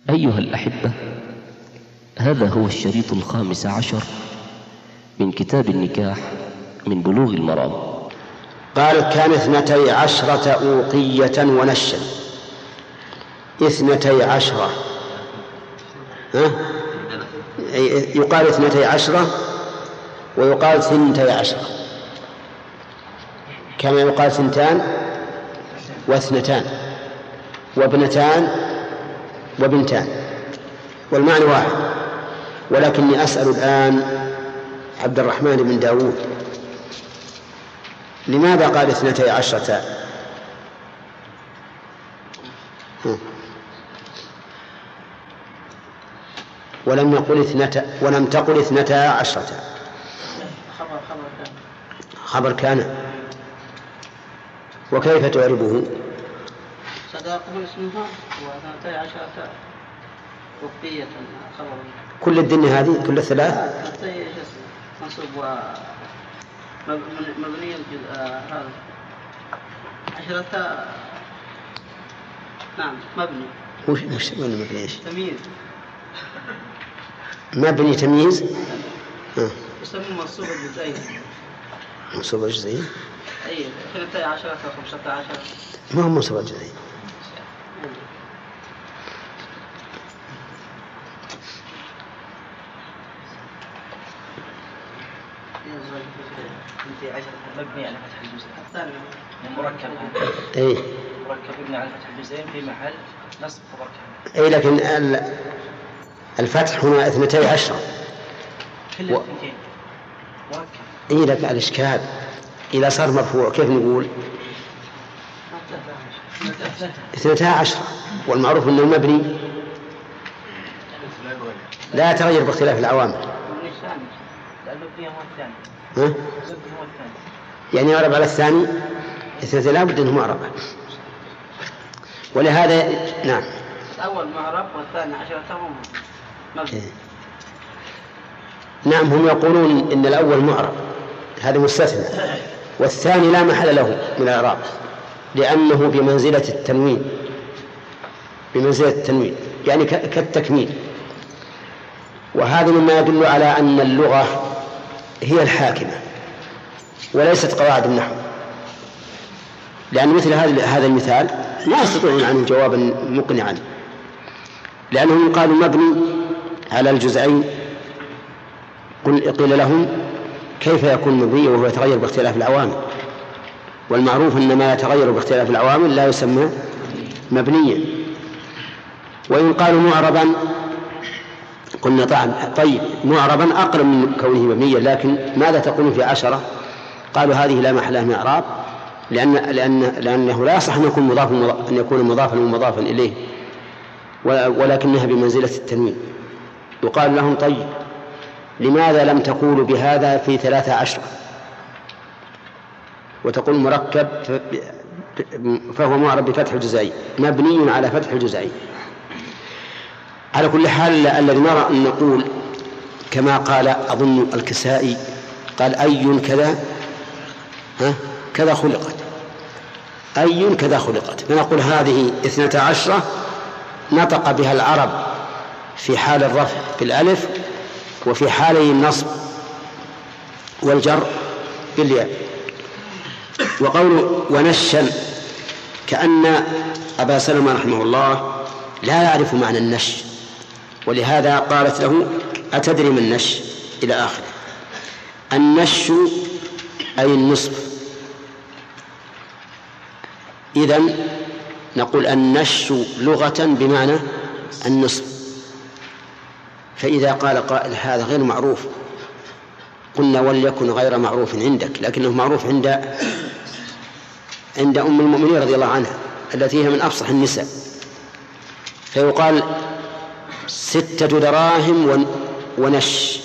أيها الأحبة، هذا هو الشريط 15 من كتاب النكاح من بلوغ المرام. قال: كان 12 أوقية ونشا. 12 يقال 12 ويقال 12، كما يقال 2 و2 وابنتان وبنتان، والمعنى واحد. ولكني أسأل الآن عبد الرحمن بن داود: لماذا قال 12؟ ولم تقل 12. خبر كان. وكيف تعربه؟ صداقه اسمها و12 وقية خبر. كل الدنيا هذه كل الثلاث منصوب ومبني هذا 10. نعم مبني. مش مبني ايش؟ تمييز. مبني تمييز. يسمى منصوب الجزئين. منصوب الجزئين. اي 12 و15. ما هو منصوب الجزئين. مبني على فتح الجزء الثاني مركب. اي مركب مبني على فتح الجزئين في محل نصب خبر كان. اي لكن الفتح هنا 12. كل الاثنتين مركب. اي لكن الاشكال اذا صار مرفوع كيف نقول 12؟ والمعروف انه مبني لا يتغير باختلاف العوامل. يعني يعرب على الثاني 2 لا بد انه معرب. ولهذا نعم الأول معرب والثاني 10 مبني. نعم هم يقولون إن الأول معرب، هذا مستثنى، والثاني لا محل له من الإعراب لأنه بمنزلة التنوين، يعني كالتكميل. وهذا مما يدل على أن اللغة هي الحاكمة وليست قواعد النحو، لأن مثل هذا المثال لا يستطيعون عنه جوابا مقنعا، لأنهم قالوا مبني على الجزئين. قيل لهم: كيف يكون مبني وهو يتغير باختلاف العوامل؟ والمعروف أن ما يتغير باختلاف العوامل لا يسمى مبنيا. وإن قالوا معربا قلنا طيب معربا أقرب من كونه مبنيا، لكن ماذا تقولون في 10؟ قالوا هذه لا محل لها من إعراب، لأنه لا يصح أن يكون مضافا ومضافا إليه، ولكنها بمنزلة التنوين. يقال لهم: طيب لماذا لم تقولوا بهذا في 13 وتقول مركب فهو معرب بفتح الجزئين مبني على فتح الجزئين؟ على كل حال الذي نرى أن نقول كما قال أظن الكسائي، قال: أي كذا خلقت، أي كذا خلقت. فنقول هذه 12 نطق بها العرب في حال الرفع بالألف وفي حالي النصب والجر بالياء. وقول ونشا كأن أبا سلمة رحمه الله لا يعرف معنى النش، ولهذا قالت له: أتدري من النش؟ إلى آخره. النش أي النصف. إذن نقول النش لغة بمعنى النصف. فإذا قال قائل: هذا غير معروف، قلنا: وليكن غير معروف عندك، لكنه معروف عند أم المؤمنين رضي الله عنها التي هي من أفصح النساء. فيقال 6 دراهم ونش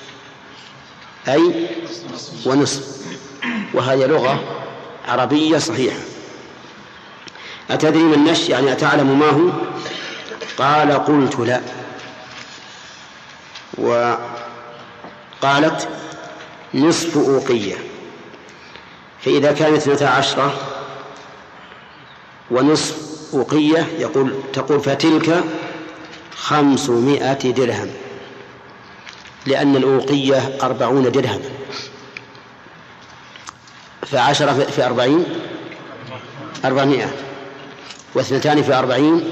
أي ونصف، وهذه لغة عربية صحيحة. أتدري من النش؟ يعني أتعلم ما هو؟ قال: قلت لا. وقالت: نصف أوقية. فإذا كانت 12 ونصف أوقية تقول فتلك 500 درهم، لأن الأوقية 40 درهم، ف10 في 40 400، واثنتان في 40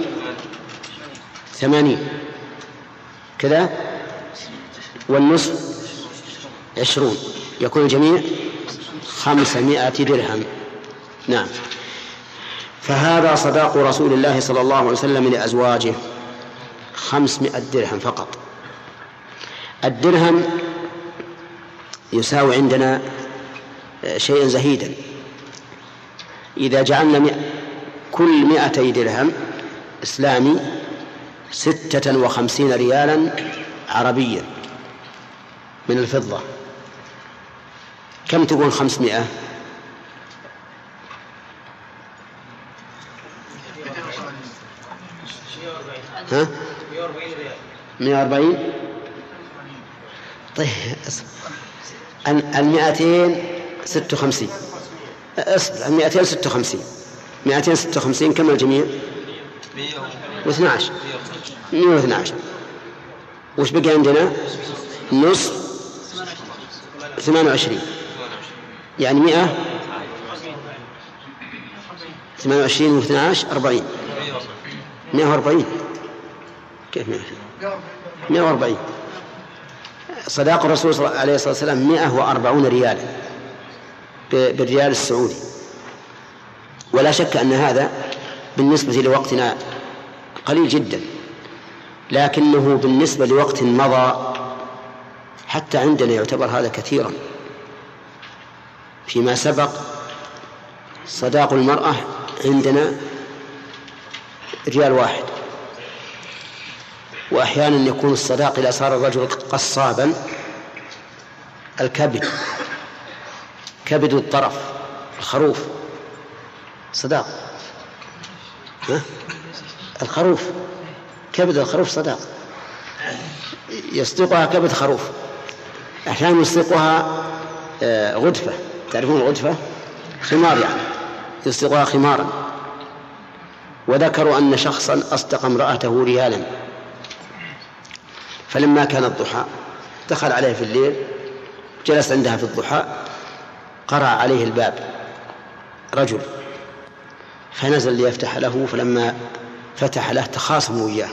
80 كذا، والنصف 20، يكون الجميع 500 درهم. نعم. فهذا صداق رسول الله صلى الله عليه وسلم لأزواجه 500 درهم فقط. الدرهم يساوي عندنا شيئا زهيدا. إذا جعلنا كل 200 درهم إسلامي 56 ريالا عربيا من الفضة، كم تكون 500؟ ها؟ 140. طيب 256. اصبر، 256 256 كم الجميع؟ 112. 112. وش بقي عندنا؟ نصف 28، يعني 128 و12 40. 140. كيف 140؟ صداق الرسول عليه الصلاة والسلام 140 ريالا بالريال السعودي. ولا شك أن هذا بالنسبة لوقتنا قليل جدا، لكنه بالنسبة لوقت مضى حتى عندنا يعتبر هذا كثيرا. فيما سبق صداق المرأة عندنا ريال واحد، وأحيانا يكون الصداق إذا صار الرجل قصابا الكبد، كبد الطرف، الخروف صداق. الخروف، كبد الخروف صداق، يصدقها كبد خروف. أحيانا يصدقها غدفة، تعرفون الغدفة؟ خمار، يعني يصدقها خمارا. وذكروا أن شخصا أصدق امرأته ريالا، فلما كان الضحى دخل عليه في الليل، جلس عندها في الضحى، قرع عليه الباب رجل، فنزل ليفتح له، فلما فتح له تخاصموا إياه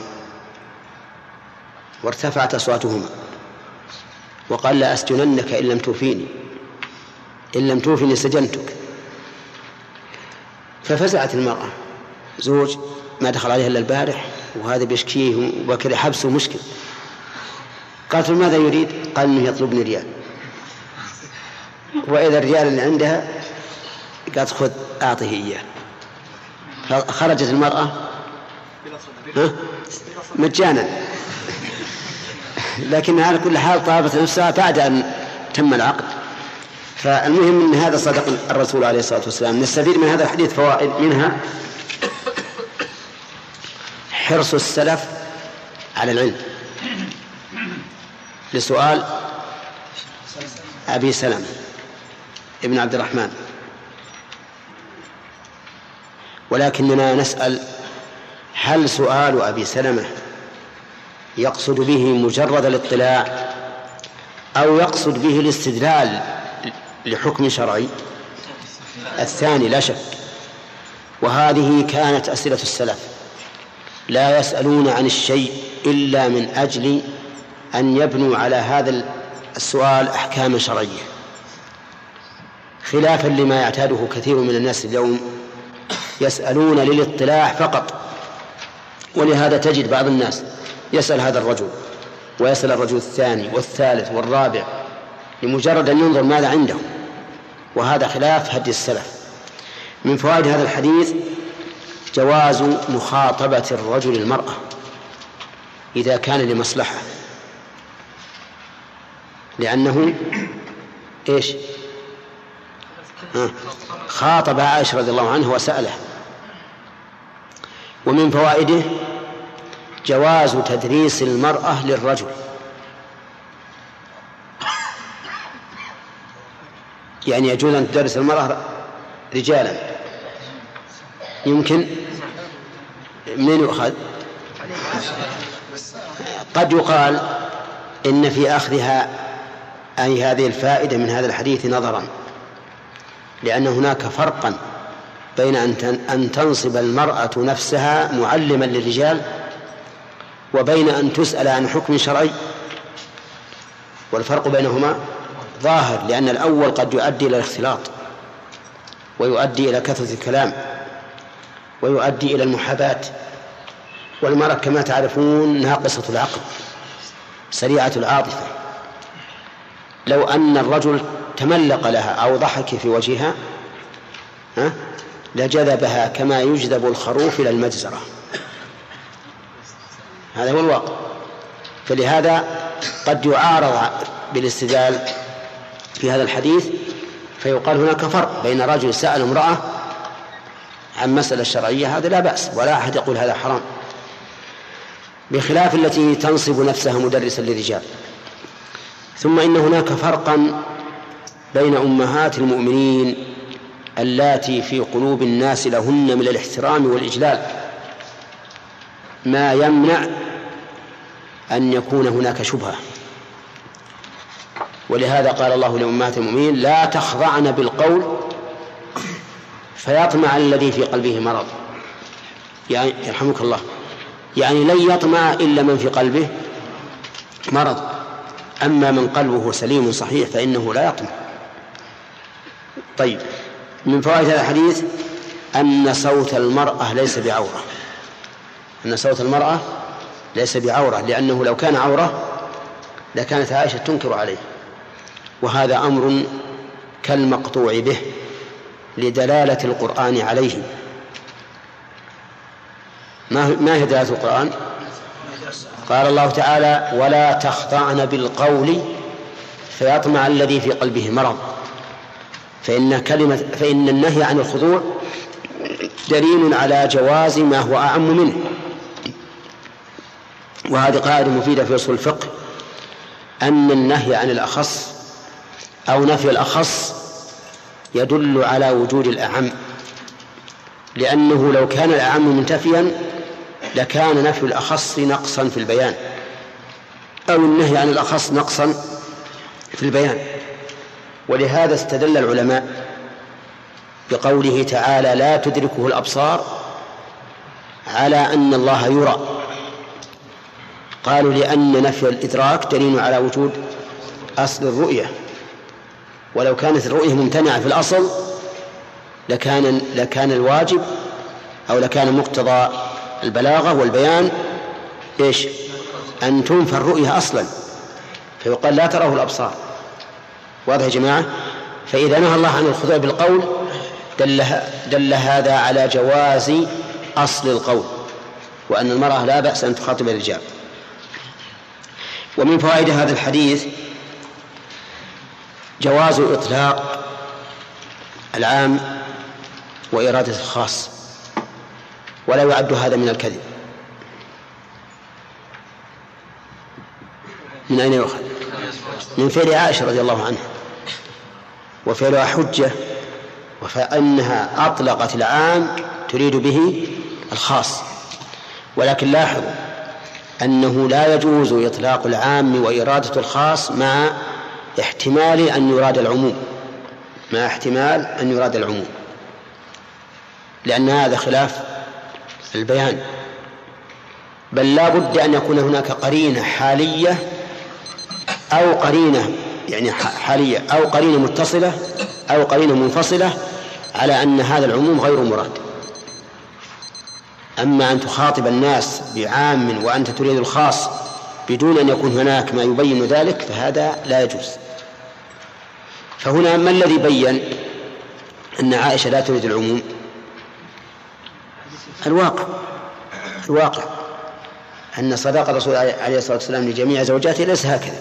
وارتفعت أصواتهما، وقال: لا أسجننك إن لم توفيني، إن لم توفيني سجنتك. ففزعت المرأة، زوج ما دخل عليها إلا البارح وهذا بيشكيه وكذا حبسه مشكل. قالت: ماذا يريد؟ قال: إنه يطلبني ريال. وإذا الريال اللي عندها قالت: خذ أعطيه إياه. فخرجت المرأة مجانا، لكن على كل حال طابت نفسها بعد أن تم العقد. فالمهم أن هذا صدق الرسول عليه الصلاة والسلام. نستفيد من هذا الحديث فوائد، منها حرص السلف على العلم. لسؤال أبي سلمة ابن عبد الرحمن، ولكننا نسأل: هل سؤال أبي سلمة يقصد به مجرد الاطلاع أو يقصد به الاستدلال لحكم شرعي؟ الثاني لا شك. وهذه كانت أسئلة السلف، لا يسألون عن الشيء إلا من أجل أن يبنوا على هذا السؤال أحكام شرعية، خلافا لما يعتاده كثير من الناس اليوم، يسألون للاطلاع فقط. ولهذا تجد بعض الناس يسأل هذا الرجل ويسأل الرجل الثاني والثالث والرابع لمجرد أن ينظر ماذا عنده، وهذا خلاف هدي السلف. من فوائد هذا الحديث جواز مخاطبة الرجل المرأة إذا كان لمصلحة، لأنه إيش؟ خاطب عائشة رضي الله عنها وسأله. ومن فوائده جواز تدريس المرأة للرجل، يعني يجوز أن تدرس المرأة رجالا. يمكن من يؤخذ قد يقال إن في أخذها أي هذه الفائدة من هذا الحديث نظرا، لأن هناك فرقا بين أن تنصب المرأة نفسها معلما للرجال وبين أن تسأل عن حكم شرعي، والفرق بينهما ظاهر، لأن الأول قد يؤدي إلى الاختلاط ويؤدي إلى كثرة الكلام ويؤدي إلى المحاباة، والمرأة كما تعرفون ناقصة العقل سريعة العاطفة، لو أن الرجل تملق لها أو ضحك في وجهها لجذبها كما يجذب الخروف إلى المجزرة. هذا هو الواقع. فلهذا قد يعارض بالاستدلال في هذا الحديث، فيقال هناك فرق بين رجل سأل امرأة عن مسألة شرعية، هذا لا بأس ولا أحد يقول هذا حرام، بخلاف التي تنصب نفسها مدرسا للرجال. ثم إن هناك فرقا بين أمهات المؤمنين اللاتي في قلوب الناس لهن من الاحترام والإجلال ما يمنع أن يكون هناك شبهة، ولهذا قال الله لأمهات المؤمنين لا تخضعن بالقول فيطمع الذي في قلبه مرض، يعني يرحمك الله، يعني لن يطمع إلا من في قلبه مرض، أما من قلبه سليم صحيح فإنه لا يطمع. طيب، من فوائد هذا الحديث أن صوت المرأة ليس بعورة، أن صوت المرأة ليس بعورة، لأنه لو كان عورة لكانت عائشة تنكر عليه، وهذا أمر كالمقطوع به لدلالة القرآن عليه. ما هي دلالة القرآن؟ قال الله تعالى ولا تخضعن بالقول فيطمع الذي في قلبه مرض، فإن النهي عن الخضوع دليل على جواز ما هو أعم منه، وهذه قاعدة مفيدة في أصول الفقه، أن النهي عن الأخص أو نفي الأخص يدل على وجود الأعم، لأنه لو كان الأعم منتفيا لكان نفي الأخص نقصا في البيان، أو النهي عن الأخص نقصا في البيان. ولهذا استدل العلماء بقوله تعالى لا تدركه الأبصار على أن الله يرى، قالوا لأن نفي الإدراك دليل على وجود أصل الرؤية، ولو كانت الرؤية ممتنعة في الأصل لكان الواجب أو لكان مقتضى البلاغة والبيان إيش؟ أن تنفى الرؤية أصلا، فيقال لا تراه الأبصار. واضح يا جماعة؟ فإذا نهى الله عن الخضوع بالقول دل هذا على جواز أصل القول، وأن المرأة لا بأس أن تخاطب الرجال. ومن فوائد هذا الحديث جواز إطلاق العام وإرادة الخاص، ولا يعد هذا من الكذب. من أين يؤخذ؟ من فعل عائشة رضي الله عنها، وفعلها حجة، وفإنها أطلقت العام تريد به الخاص. ولكن لاحظوا أنه لا يجوز إطلاق العام وإرادة الخاص مع احتمال أن يراد العموم، مع احتمال أن يراد العموم، لأن هذا خلاف البيان، بل لا بد أن يكون هناك قرينة حالية أو قرينة يعني حالية أو قرينة متصلة أو قرينة منفصلة على أن هذا العموم غير مراد. أما أن تخاطب الناس بعام وأنت تريد الخاص بدون أن يكون هناك ما يبين ذلك فهذا لا يجوز. فهنا ما الذي بين أن عائشة لا تريد العموم؟ الواقع أن صداقة الرسول عليه الصلاة والسلام لجميع زوجاته ليس هكذا،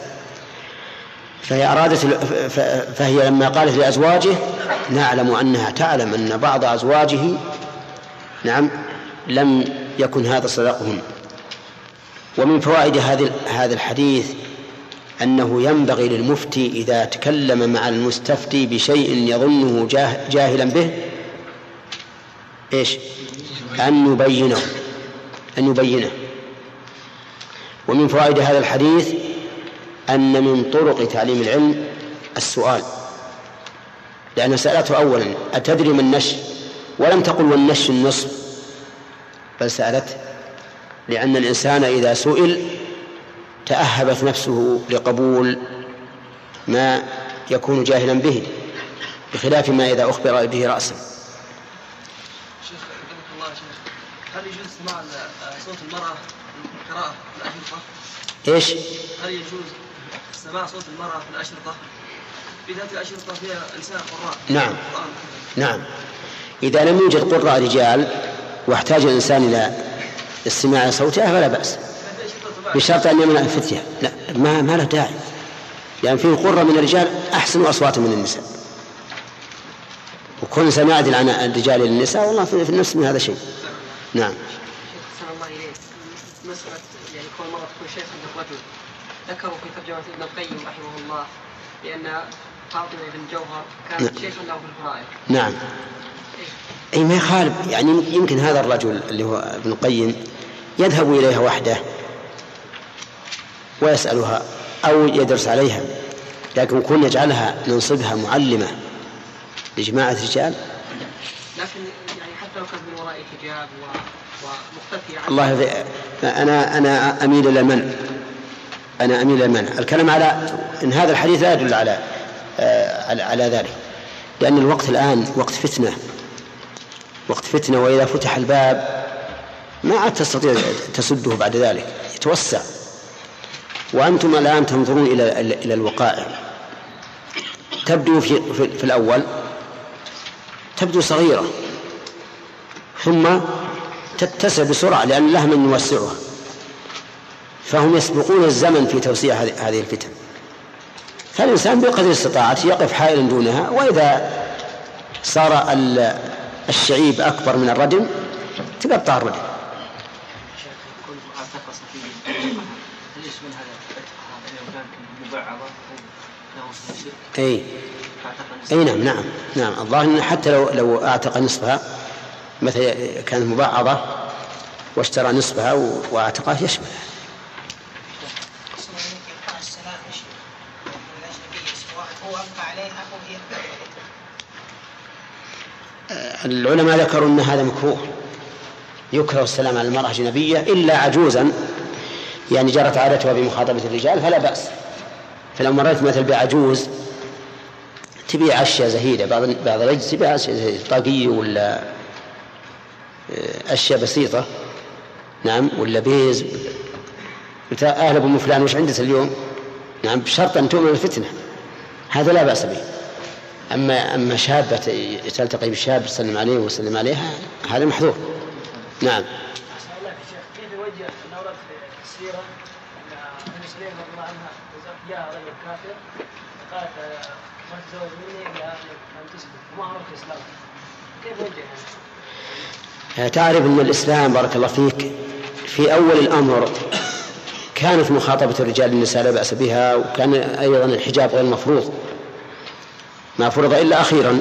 فهي لما قالت لأزواجه نعلم أنها تعلم أن بعض أزواجه نعم لم يكن هذا صداقهن. ومن فوائد هذا الحديث أنه ينبغي للمفتي إذا تكلم مع المستفتي بشيء يظنه جاهلا به إيش؟ أن يبينه ومن فوائد هذا الحديث أن من طرق تعليم العلم السؤال، لأن سألته أولا أتدري ما النش، ولم تقل والنش النصف، بل سألته لأن الإنسان إذا سئل تأهبت نفسه لقبول ما يكون جاهلا به، بخلاف ما إذا أخبر به رأسا. شيخ رحمه الله، شيخ هل يجوز سماع صوت المرأة في القراءة في الأشرطة؟ إيش؟ هل يجوز سماع صوت المرأة في الأشرطة؟ في ذات الأشرطة فيها نساء قراء. نعم نعم، إذا لم يوجد قراء رجال واحتاج الإنسان إلى استماع صوتها فلا بأس، بشرط أن يمنع الفتية. لا، ما له داعي، لأن فيه قرة من الرجال أحسن أصواتا من النساء، وكون سماعة عن الرجال للنساء والله في النفس من هذا شيء. نعم. أحسن الله إليك، مسألة يعني كون المرأة تكون شيخا للرجل، ذكروا في ترجمة ابن القيم رحمه الله بأن فاطمة بن جوهر كانت شيخا له في الفرائض. نعم. أي ما يخالف، يعني يمكن هذا الرجل اللي هو ابن القيم يذهب إليها وحده ويسألها أو يدرس عليها، لكن كون يجعلها ننصبها معلمة لجماعة رجال، لكن يعني حتى لو كانت من وراء حجاب ومختفية الله أنا أميل إلى المنع. الكلام على إن هذا الحديث لا يدل على ذلك، لأن الوقت الآن وقت فتنة، وإذا فتح الباب ما عاد تستطيع تسده بعد ذلك، يتوسع. وأنتم الآن تنظرون إلى الوقائع، تبدو في الأول تبدو صغيرة، ثم تتسع بسرعة لأن لها من يوسعها، فهم يسبقون الزمن في توسيع هذه الفتن. فالإنسان بقدر استطاعته يقف حائلا دونها، وإذا صار الشعيب أكبر من الردم تقطع الردم. أي نعم الظاهر إن حتى لو أعتق نصفها، مثلا كانت مبعضة واشترى نصفها وأعتقها يشمل. العلماء ذكروا أن هذا مكروه، يكره السلام على المرأة الأجنبية إلا عجوزا يعني جرت عادتها بمخاطبة الرجال فلا بأس. فلو مررت مثل بعجوز تبيع أشياء زهيدة، بعض الرجل تبيع أشياء زهيدة، طاقية ولا أشياء بسيطة، نعم، ولا بيز، أهل أبو فلان وش عندك اليوم؟ نعم، بشرط أن تؤمن الفتنة، هذا لا بأس به. أما شابة تلتقي بشاب تسلم عليه وسلم عليها هذا محظور. نعم. كيف يوجه أن ورد في السيرة أن النبي صلى الله عليه وسلم جاء رجل كافر قالت ما تزوج مني إلا أن تسلم وما عرف الإسلام، كيف يوجه؟ تعرف أن الإسلام بارك الله فيك في أول الأمر كانت مخاطبة الرجال للنساء لا بأس بها، وكان أيضا الحجاب غير مفروض، ما فرض إلا أخيرا.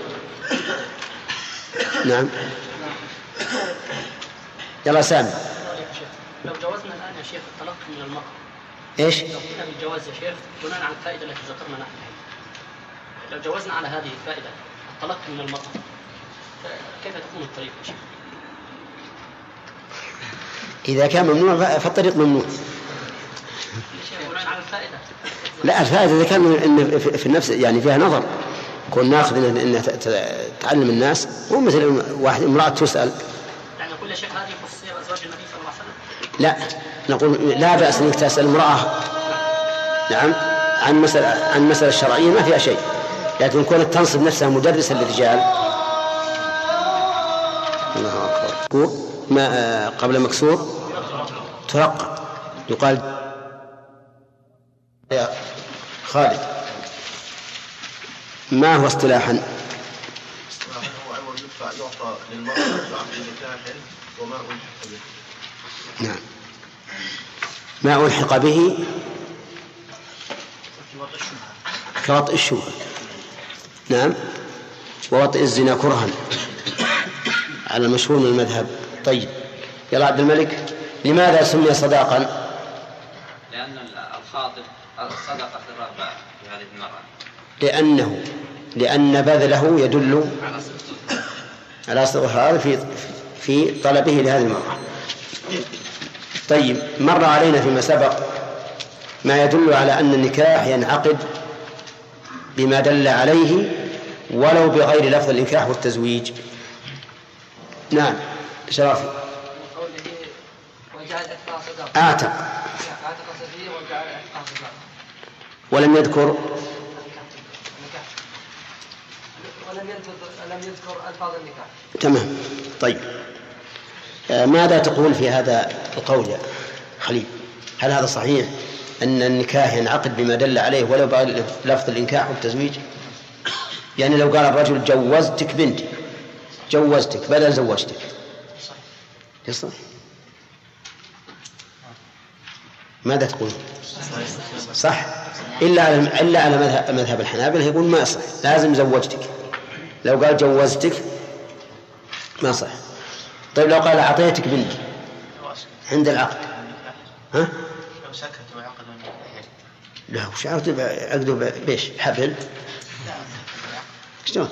نعم. يلا سامي. لو جوزنا الآن يا شيخ الطلاق من المرأة، إيش؟ لو قلنا بالجواز يا شيخ بناء على الفائدة التي ذكرنا نحن، لو جوزنا على هذه الفائدة الطلاق من المرأة، كيف تكون الطريقة يا شيخ؟ إذا كان ممنوع فالطريق ممنوع. بناء على الفائدة. لا، الفائدة إذا كان إن في النفس يعني فيها نظر، كون ناخذ إن تعلم الناس، مو مثل واحد امرأة تسأل. يعني كل شيء هذه خصوصية أزواج النبي صلى الله عليه وسلم. لا، نقول لا بأس أنك تسأل امرأة، نعم، عن مسألة الشرعية ما فيها شيء، لكن كونت تنصب نفسها مدرسا للرجال. الله أكبر. ما قبل مكسور ترقى، يقال يا خالد ما هو اصطلاحا؟ هو عوض يعطى للمرأة بعقد نكاح وما ألحق به. نعم، ما ألحق به كوطئ الشبهة، نعم، ووطئ الزنا كرها على المشهور من المذهب. طيب، يلا عبد الملك، لماذا سمي صداقا؟ أن الخاطب صدق في الرغبة في هذه المرأة؟ لأن بذله يدل على صدق هذا في طلبه لهذه المرأة. طيب، مر علينا فيما سبق ما يدل على أن النكاح ينعقد بما دل عليه ولو بغير لفظ النكاح والتزويج. نعم شرافي. أعتق ولم يذكر ألفاظ النكاح. تمام. طيب، ماذا تقول في هذا القول يا خليل؟ هل هذا صحيح أن النكاح ينعقد بما دل عليه ولو بغير لفظ الإنكاح والتزويج؟ يعني لو قال الرجل جوزتك بنتي، جوزتك بدل زوجتك، يصح؟ ماذا تقول؟ صح، إلا على مذهب الحنابلة يقول ما يصح، لازم زوجتك. لو قال جوزتك ما صح. طيب لو قال أعطيتك بنتي عند العقد، ها؟ لو سكت وعقد لا، وش عقده بيش حبل؟ شلون؟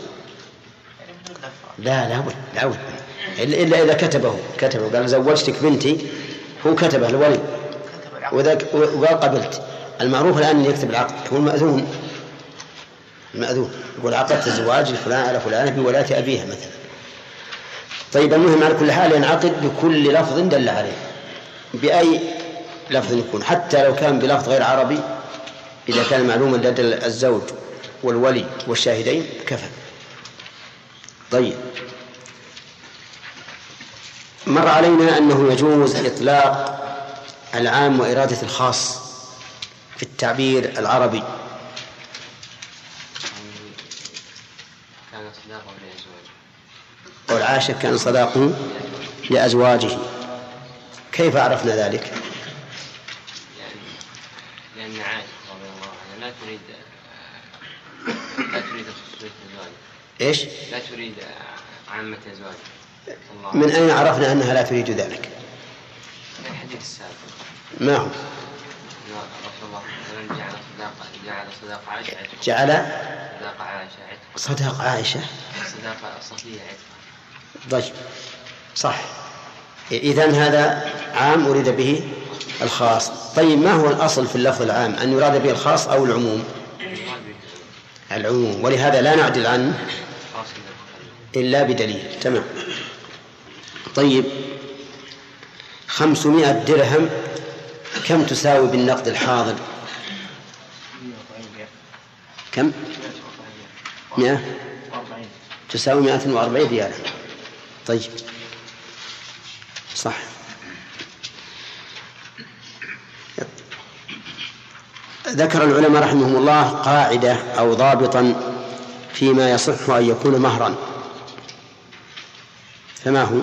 لا بد إلا إذا كتبه قال زوجتك بنتي، هو كتبه الولي وقال قبلت. المعروف الآن أن يكتب العقد هو المأذون يقول عقدت الزواج الفلان على فلانة بولاية أبيها مثلا. طيب، المهم على كل حال ينعقد بكل لفظ دل عليه، بأي لفظ يكون، حتى لو كان بلفظ غير عربي إذا كان معلوما لدى الزوج والولي والشاهدين كفى. طيب، مر علينا أنه يجوز إطلاق العام وإرادة الخاص في التعبير العربي. والعاشر كان صداقه لأزواجه. كيف عرفنا ذلك؟ لأن عائشة رضي الله عنها لا تريد خصوصية الزواج. إيش؟ لا تريد عامة الزواج. من أين عرفنا أنها لا تريد ذلك؟ الحديث السابق. ما هو؟ رسول الله جعل صداق عائشة عتق. جعل صداق عائشة عتق. صداق عائشة. صداق صفية عتق. طيب، صح. إذن هذا عام أريد به الخاص. طيب، ما هو الأصل في اللفظ العام، أن يراد به الخاص أو العموم؟ العموم، ولهذا لا نعدل عنه إلا بدليل. تمام. طيب، 500 درهم كم تساوي بالنقد الحاضر؟ كم؟ 100 تساوي 140 ريالا. طيب، صح. ذكر العلماء رحمهم الله قاعدة أو ضابطا فيما يصح أن يكون مهرا، فما هو؟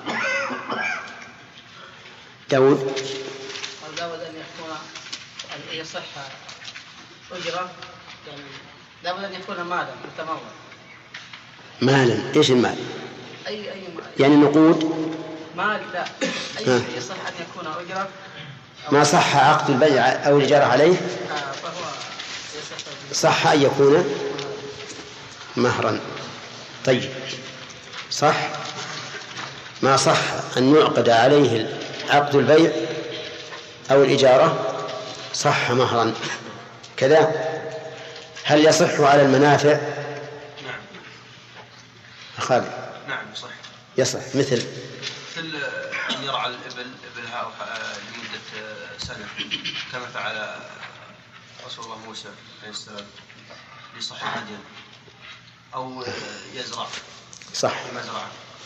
داود. لابد أن يكون أن يصح أجرة، يعني لابد أن يكون مالا متمول. مالا؟ إيش المال؟ أي مال؟ يعني نقود؟ مال لا، أي شيء يصح أن يكون أجرة. ما صح عقد البيع أو الإجارة عليه فهو صح أن يكون مهرا. طيب، صح. ما صح أن يعقد عليه عقد البيع أو الإجارة صح مهرا كذا. هل يصح على المنافع؟ نعم. خالد. نعم يصح. مثل أن يرعى الإبل إبلها لمدة سنة كما فعل رسول الله موسى عليه السلام لصحة مدين، أو يزرع صح مزرعة.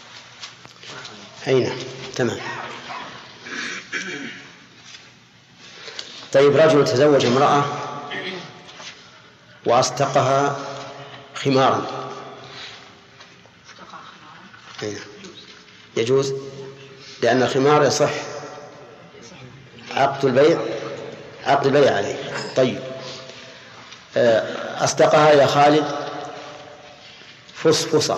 أين؟ تمام. طيب، رجل تزوج امرأة وأصدقها خمارا، يجوز؟ لأن الخمار يصح عقد البيع عليه. طيب، أصدقها يا خالد فصفصة،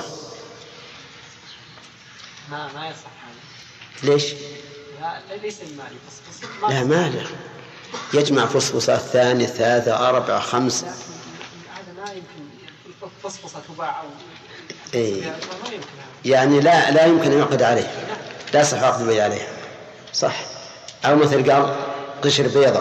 ما يصح هذا. ليش؟ لا ليس المالي لا مالي. يجمع فصفصة، الثاني، الثالثة، أربعة، خمس. هذا لا يمكن فصفصة تباع أو يعني لا يمكن أن يعقد عليه، لا يصح عقد البيع عليه، صح. أو مثل قال قشر بيضة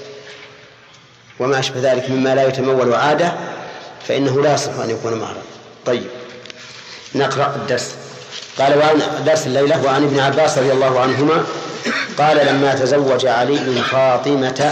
وما أشبه ذلك مما لا يتمول عادة فإنه لا يصح أن يكون مهرا. طيب نقرأ الدرس. قال وعن درس الليلة وعن ابن عباس رضي الله عنهما قال لما تزوج علي فاطمة،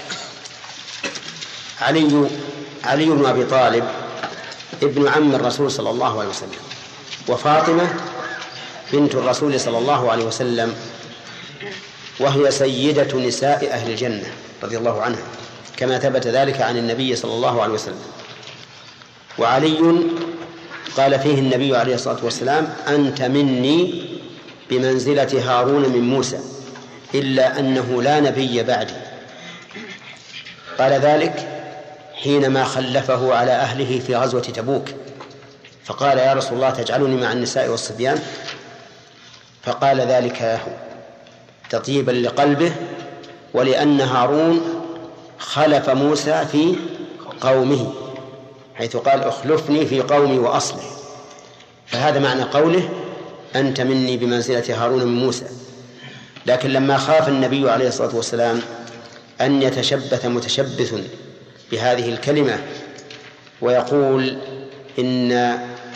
علي بن أبي طالب ابن عم الرسول صلى الله عليه وسلم، وفاطمة بنت الرسول صلى الله عليه وسلم، وهي سيدة نساء أهل الجنة رضي الله عنها كما ثبت ذلك عن النبي صلى الله عليه وسلم. وعلي قال فيه النبي عليه الصلاة والسلام أنت مني بمنزلة هارون من موسى إلا أنه لا نبي بعدي. قال ذلك حينما خلفه على أهله في غزوة تبوك، فقال يا رسول الله تجعلني مع النساء والصبيان؟ فقال ذلك تطيبا لقلبه ولأن هارون خلف موسى في قومه، حيث قال اخلفني في قومي وأصلح، فهذا معنى قوله أنت مني بمنزلة هارون من موسى. لكن لما خاف النبي عليه الصلاة والسلام أن يتشبث متشبث بهذه الكلمة ويقول إن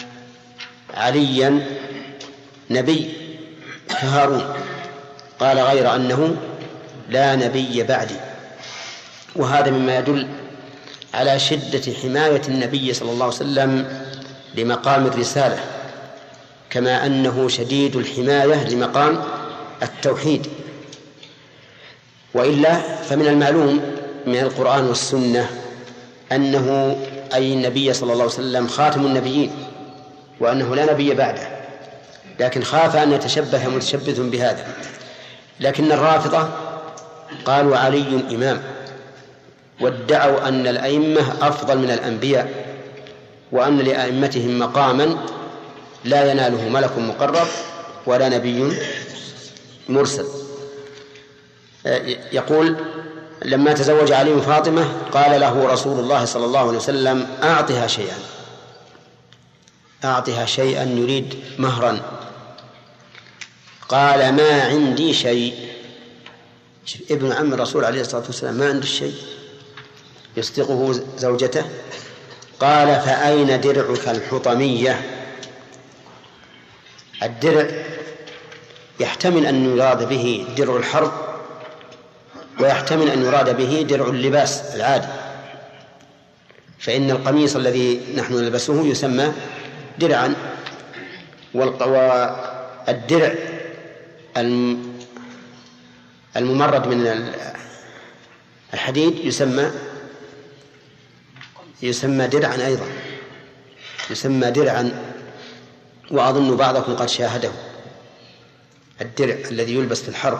عليا نبي كهارون، قال غير أنه لا نبي بعدي. وهذا مما يدل على شدة حماية النبي صلى الله عليه وسلم لمقام الرسالة، كما أنه شديد الحماية لمقام التوحيد. وإلا فمن المعلوم من القرآن والسنة أنه أي النبي صلى الله عليه وسلم خاتم النبيين وأنه لا نبي بعده، لكن خاف أن يتشبه متشبث بهذا. لكن الرافضة قالوا علي إمام، وادعوا أن الأئمة أفضل من الأنبياء، وأن لأئمتهم مقاما لا يناله ملك مقرب ولا نبي مرسل. يقول لما تزوج علي فاطمة قال له رسول الله صلى الله عليه وسلم أعطها شيئا يريد مهرا. قال ما عندي شيء. ابن عم الرسول عليه الصلاة والسلام ما عنده شيء يصدقه زوجته. قال فأين درعك الحطمية؟ الدرع يحتمل أن يراد به درع الحرب، ويحتمل أن يراد به درع اللباس العادي، فإن القميص الذي نحن نلبسه يسمى درعا، والدرع الممرد من الحديد يسمى درعا أيضا، يسمى درعا. وأظن بعضكم قد شاهده. الدرع الذي يلبس في الحرب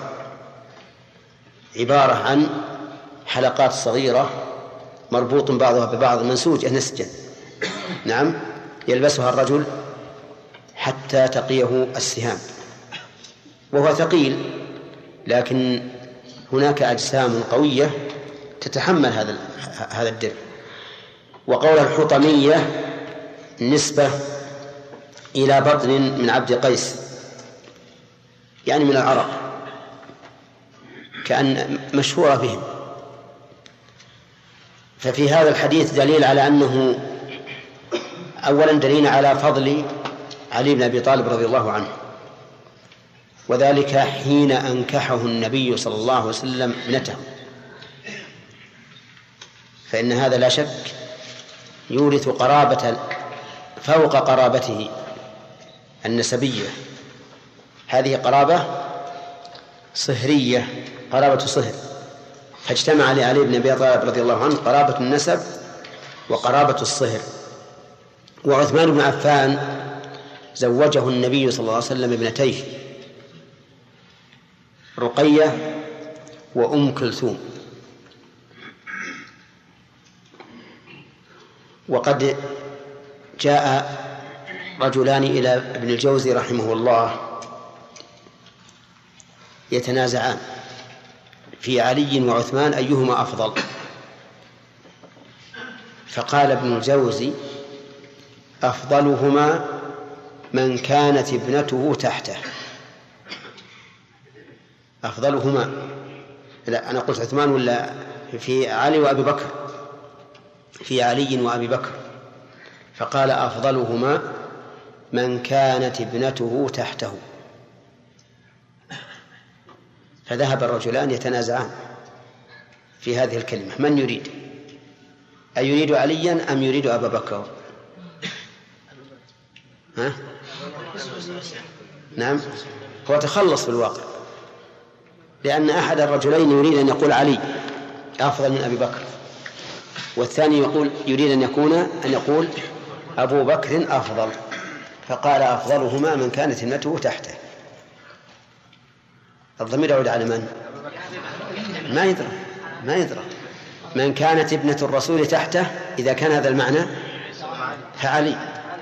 عبارة عن حلقات صغيرة مربوط بعضها ببعض منسوجة نسجا، نعم، يلبسها الرجل حتى تقيه السهام، وهو ثقيل، لكن هناك أجسام قوية تتحمل هذا الدرع. وقول الحطمية نسبة إلى بطن من عبد قيس، يعني من العرب، كأن مشهورة بهم. ففي هذا الحديث دليل على أنه أولا دليل على فضل علي بن أبي طالب رضي الله عنه، وذلك حين أنكحه النبي صلى الله عليه وسلم ابنته، فإن هذا لا شك يورث قرابة فوق قرابته النسبية. هذه قرابة صهرية، قرابة صهر، فاجتمع لعلي بن أبي طالب رضي الله عنه قرابة النسب وقرابة الصهر. وعثمان بن عفان زوجه النبي صلى الله عليه وسلم ابنتيه رقية وأم كلثوم. وقد جاء رجلان إلى ابن الجوزي رحمه الله يتنازعان في علي وعثمان أيهما أفضل؟ فقال ابن الجوزي: أفضلهما من كانت ابنته تحته. أفضلهما، لا أنا قلت عثمان ولا في علي وأبي بكر؟ في علي وأبي بكر. فقال: أفضلهما من كانت ابنته تحته. فذهب الرجلان يتنازعان في هذه الكلمة: من يريد؟ أيريد عليا أم يريد أبا بكر؟ ها؟ نعم، هو تخلص في الواقع، لأن أحد الرجلين يريد أن يقول علي أفضل من أبي بكر، والثاني يريد أن يقول أبو بكر أفضل، فقال: أفضلهما من كانت ابنته تحته. الضمير يعود على من؟ ما يدرى. من كانت ابنة الرسول تحته، إذا كان هذا المعنى فعلي.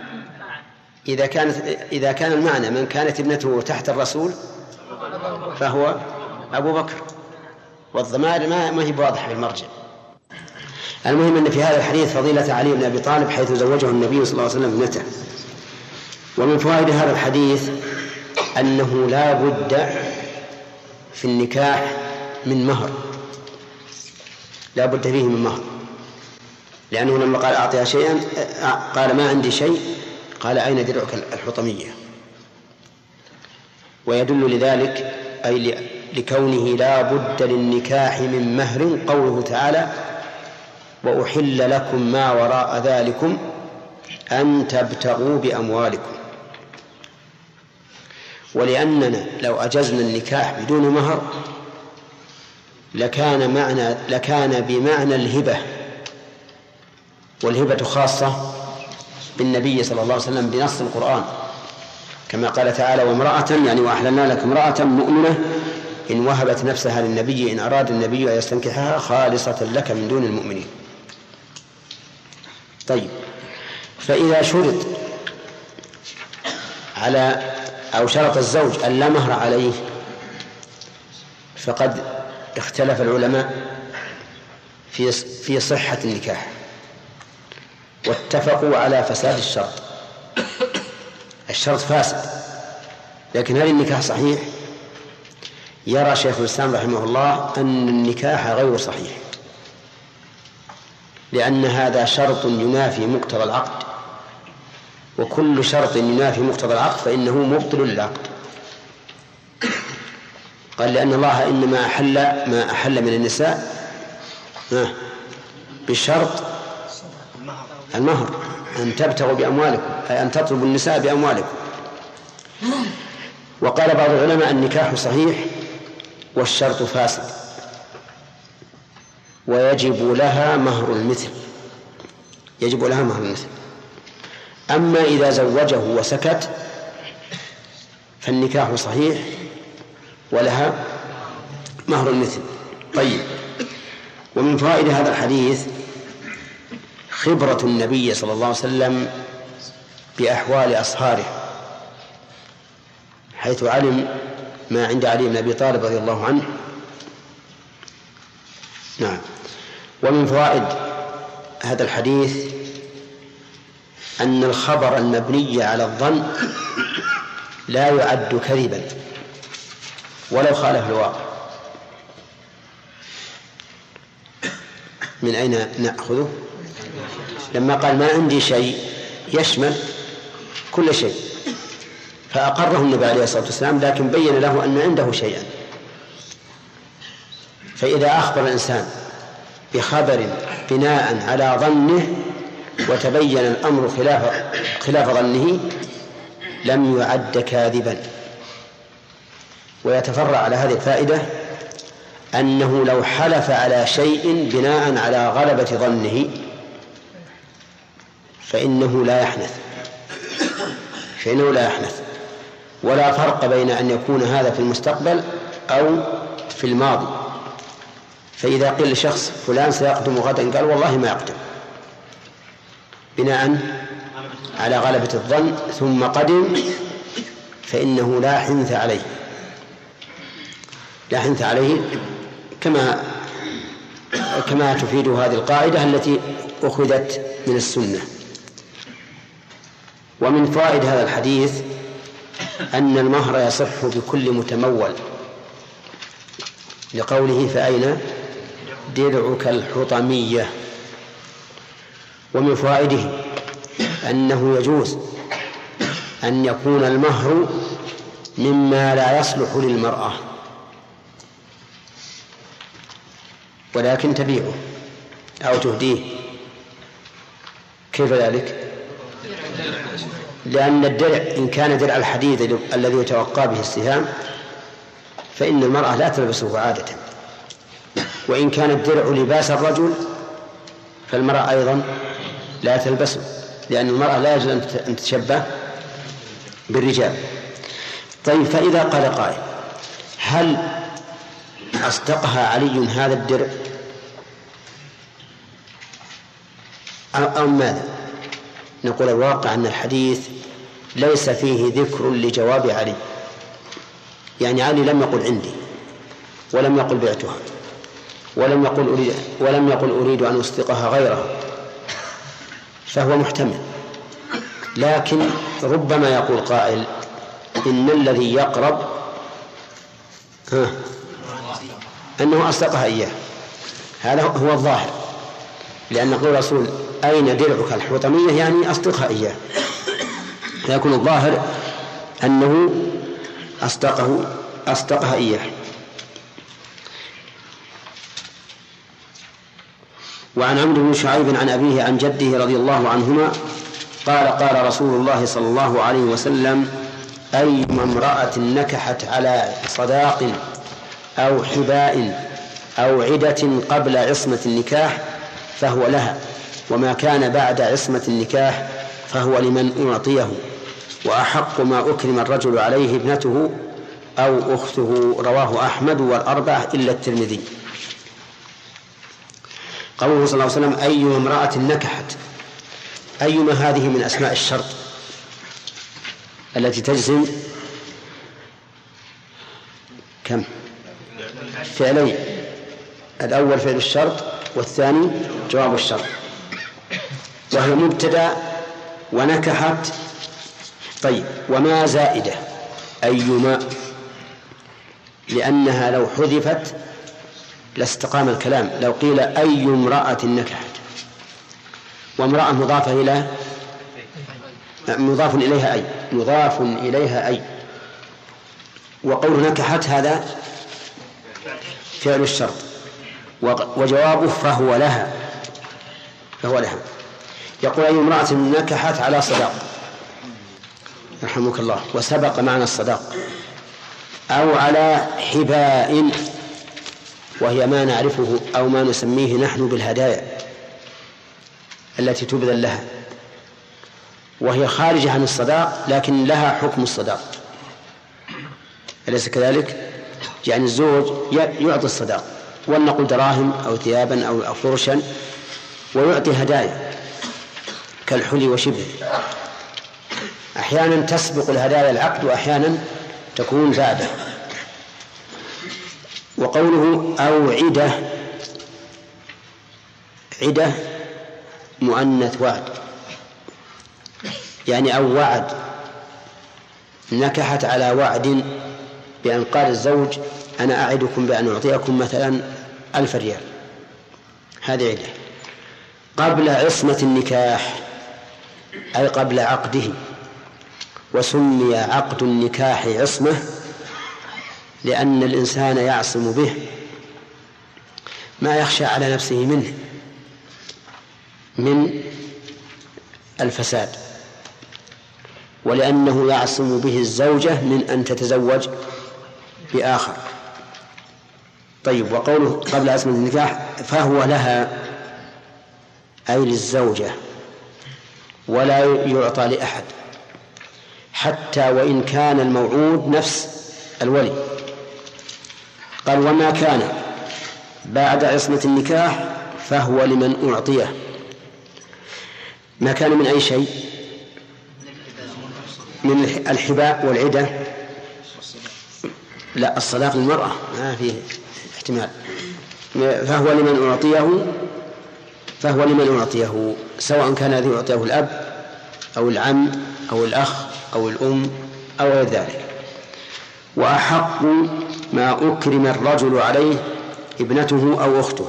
إذا كان المعنى من كانت ابنته تحت الرسول فهو أبو بكر، والضمائر ما هي واضحة في المرجع. المهم أن في هذا الحديث فضيلة علي بن أبي طالب حيث زوجه النبي صلى الله عليه وسلم ابنته. ومن فوائد هذا الحديث أنه لا بد في النكاح من مهر، لا بد فيه من مهر، لأنه لما قال أعطيها شيئا قال: ما عندي شيء، قال: أين درعك الحطمية؟ ويدل لذلك أي لكونه لا بد للنكاح من مهر قوله تعالى: وأحل لكم ما وراء ذلكم أن تبتغوا بأموالكم. ولأننا لو أجزنا النكاح بدون مهر لكان بمعنى الهبة، والهبة خاصة بالنبي صلى الله عليه وسلم بنص القرآن، كما قال تعالى: وامرأة، يعني وأحللنا لك امرأة مؤمنة إن وهبت نفسها للنبي إن أراد النبي أن يستنكحها خالصة لك من دون المؤمنين. طيب، فإذا شرط أو شرط الزوج أن لا مهر عليه فقد اختلف العلماء في صحة النكاح، واتفقوا على فساد الشرط. الشرط فاسد، لكن هل النكاح صحيح؟ يرى شيخ الإسلام رحمه الله أن النكاح غير صحيح، لأن هذا شرط ينافي مقتضى العقد، وكل شرط ينافي مقتضى العقد فإنه مبطل للعقد. قال: لأن الله إنما أحل من النساء بالشرط المهر، أن تبتغوا بأموالكم، أي أن تطلبوا النساء بأموالكم. وقال بعض العلماء: النكاح صحيح والشرط فاسد ويجب لها مهر المثل. يجب لها مهر المثل. أما إذا زوجه وسكت فالنكاح صحيح ولها مهر المثل. طيب، ومن فوائد هذا الحديث خبرة النبي صلى الله عليه وسلم بأحوال أصهاره، حيث علم ما عند علي بن أبي طالب رضي الله عنه. نعم. ومن فوائد هذا الحديث أن الخبر المبني على الظن لا يعد كذبا ولو خالف الواقع. من أين نأخذه؟ لما قال: ما عندي شيء، يشمل كل شيء، فأقره النبي عليه الصلاة والسلام، لكن بين له أن عنده شيئا. فإذا أخبر الإنسان بخبر بناء على ظنه وتبين الأمر خلاف ظنه لم يعد كاذبا. ويتفرع على هذه الفائدة أنه لو حلف على شيء بناء على غلبة ظنه فإنه لا يحنث، ولا فرق بين أن يكون هذا في المستقبل أو في الماضي. فإذا قيل لشخص: فلان سيقدم غدا، قال: والله ما يقدم، بناء على غلبة الظن ثم قدم، فإنه لا حنث عليه كما تفيد هذه القاعدة التي أخذت من السنة. ومن فوائد هذا الحديث أن المهر يصح بكل متمول، لقوله فأين درعك الحطمية. ومن فوائده أنه يجوز أن يكون المهر مما لا يصلح للمرأة ولكن تبيعه أو تهديه. كيف ذلك؟ لأن الدرع إن كان درع الحديد الذي يتوقى به السهام فإن المرأة لا تلبسه عادة، وإن كان الدرع لباس الرجل فالمرأة أيضا لا تلبسه، لأن المرأة لا يجوز أن تتشبه بالرجال. طيب، فإذا قال قائل هل أصدقها علي هذا الدرع أو ماذا؟ نقول الواقع أن الحديث ليس فيه ذكر لجواب علي، يعني علي لم يقل عندي ولم يقل بعتها ولم يقل أريد أن أصدقها غيرها، فهو محتمل. لكن ربما يقول قائل إن الذي يقرب أنه أصدقها إياه، هذا هو الظاهر، لأن قول الرسول أين درعك الحطمية يعني أصدقها إياه، فيكون الظاهر أنه أصدقها إياه. وعن عمرو بن شعيب عن أبيه عن جده رضي الله عنهما قال قال رسول الله صلى الله عليه وسلم أي امرأة نكحت على صداق أو حباء أو عدة قبل عصمة النكاح فهو لها، وما كان بعد عصمة النكاح فهو لمن أعطيه، وأحق ما أكرم الرجل عليه ابنته أو أخته. رواه أحمد والأربعة إلا الترمذي. قوله صلى الله عليه وسلم أي امرأة نكحت، أيما هذه من أسماء الشرط التي تجزم كم؟ فعلين، الأول فعل الشرط والثاني جواب الشرط، وهي مبتدأ ونكحت. طيب، وما زائدة أيما، لأنها لو حذفت لاستقام الكلام، لو قيل أي امرأة نكحت، وامرأة مضاف إليها أي، وقول نكحت هذا فعل الشرط، وجوابه فهو لها. يقول أي امرأة نكحت على صداق، رحمك الله، وسبق معنى الصداق، أو على حباء، وهي ما نعرفه أو ما نسميه نحن بالهدايا التي تبذل لها، وهي خارجة عن الصداق لكن لها حكم الصداق، أليس كذلك؟ يعني الزوج يعطي الصداق، ولنقل دراهم أو ثيابا أو فرشا، ويعطي هدايا كالحلي وشبه، أحيانا تسبق الهدايا العقد وأحيانا تكون بعده. وقوله أو عدة مؤنث وعد، يعني أو وعد، نكحت على وعد بأن قال الزوج أنا أعدكم بأن أعطيكم مثلا 1000 ريال، هذه عدة. قبل عصمة النكاح أي قبل عقده، وسمي عقد النكاح عصمة لأن الإنسان يعصم به ما يخشى على نفسه منه من الفساد، ولأنه يعصم به الزوجة من أن تتزوج بآخر. طيب، وقوله قبل عصمة النكاح فهو لها أي للزوجة، ولا يعطى لأحد حتى وإن كان الموعود نفس الولي. قال وما كان بعد عصمة النكاح فهو لمن أعطيه. ما كان من أي شيء؟ من الحباء والعدة، لا الصداق للمرأة ما فيه احتمال، فهو لمن أعطيه سواء كان الذي يعطيه الأب أو العم أو الأخ أو الأم أو غير ذلك. وأحق ما أكرم الرجل عليه ابنته أو أخته.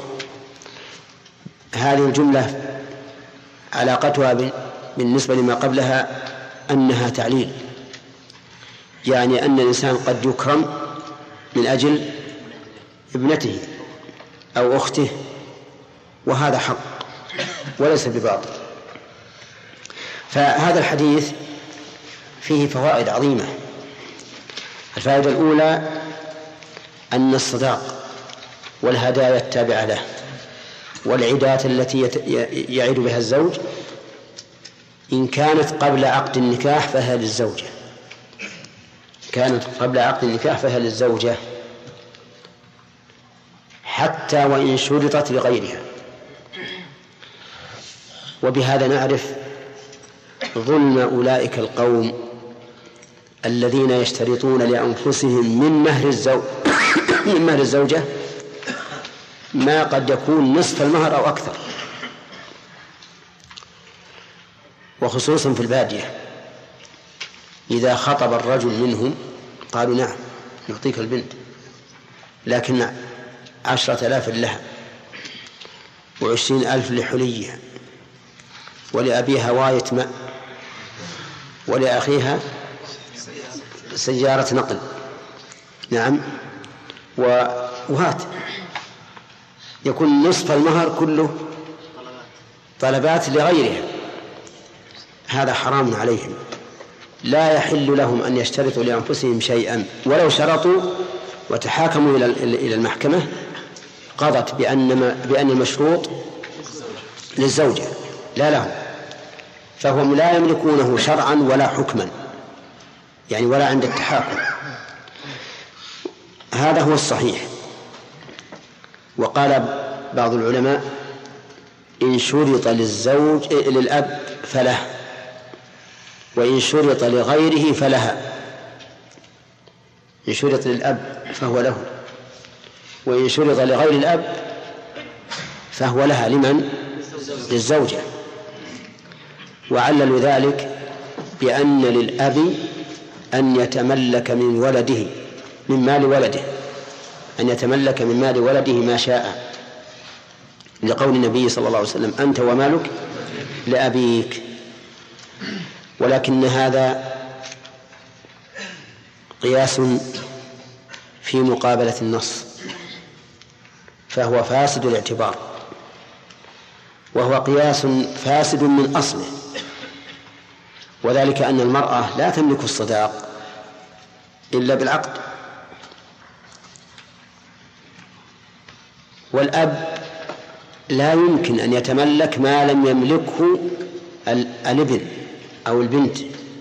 هذه الجملة علاقتها بالنسبة لما قبلها أنها تعليل، يعني أن الإنسان قد يكرم من أجل ابنته أو أخته، وهذا حق وليس بباطل. فهذا الحديث فيه فوائد عظيمة. الفائدة الأولى أن الصداق والهدايا التابعة له والعدات التي يعد بها الزوج إن كانت قبل عقد النكاح فهي للزوجة، كانت قبل عقد النكاح فهي للزوجة حتى وإن شرطت لغيرها. وبهذا نعرف ظلم أولئك القوم الذين يشترطون لأنفسهم من مهر الزوجة ما قد يكون نصف المهر أو أكثر، وخصوصا في البادية إذا خطب الرجل منهم قالوا نعم نعطيك البنت، لكن 10,000 لها 20,000 لحليها ولأبيها واية ماء ولأخيها سيارة نقل. نعم وهات يكون نصف المهر كله طلبات لغيرها. هذا حرام عليهم، لا يحل لهم أن يشترطوا لأنفسهم شيئا، ولو شرطوا وتحاكموا إلى المحكمة قضت بأن المشروط للزوجة لا لهم، فهم لا يملكونه شرعا ولا حكما، يعني ولا عند التحاكم. هذا هو الصحيح. وقال بعض العلماء إن شرط للأب فله، وإن شرط لغيره فلها. إن شرط للأب فهو له، وإن شرط لغير الأب فهو لها. لمن؟ للزوجة. وعللوا ذلك بأن للأب أن يتملك من ولده من مال ولده، أن يتملك من مال ولده ما شاء، لقول النبي صلى الله عليه وسلم أنت ومالك لأبيك. ولكن هذا قياس في مقابلة النص، فهو فاسد الاعتبار، وهو قياس فاسد من أصله، وذلك أن المرأة لا تملك الصداق إلا بالعقد، والأب لا يمكن أن يتملك ما لم يملكه الابن أو البنت،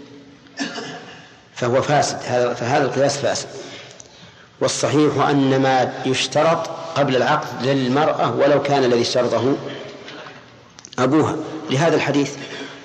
فهو فاسد. فهذا القياس فاسد. والصحيح أن ما يشترط قبل العقد للمرأة ولو كان الذي اشترطه أبوها، لهذا الحديث.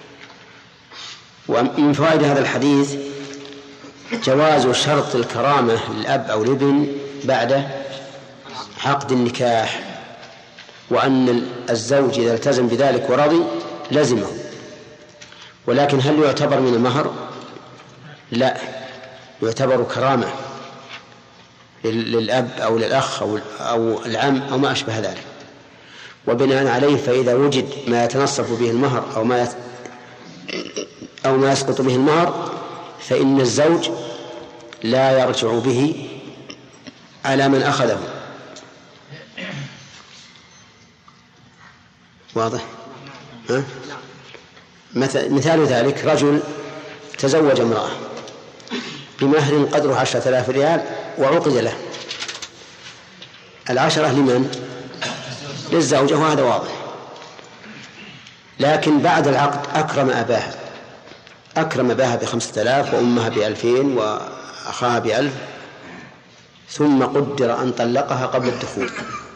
ومن فوائد هذا الحديث جواز شرط الكرامة للأب أو الابن بعد عقد النكاح، وأن الزوج إذا التزم بذلك ورضي لزمه. ولكن هل يعتبر من المهر؟ لا، يعتبر كرامة للأب أو للأخ أو العم أو ما أشبه ذلك. وبناء عليه فإذا وجد ما يتنصف به المهر أو ما يسقط به المهر فإن الزوج لا يرجع به على من أخذه. واضح؟ مثال ذلك رجل تزوج امرأة بمهر قدره 10,000 ريال وعقد له. 10 لمن؟ للزوجة، وهذا واضح. لكن بعد العقد أكرم أباها ب5,000 وأمها ب2,000 وأخاها ب1,000، ثم قدر أن طلقها قبل الدخول،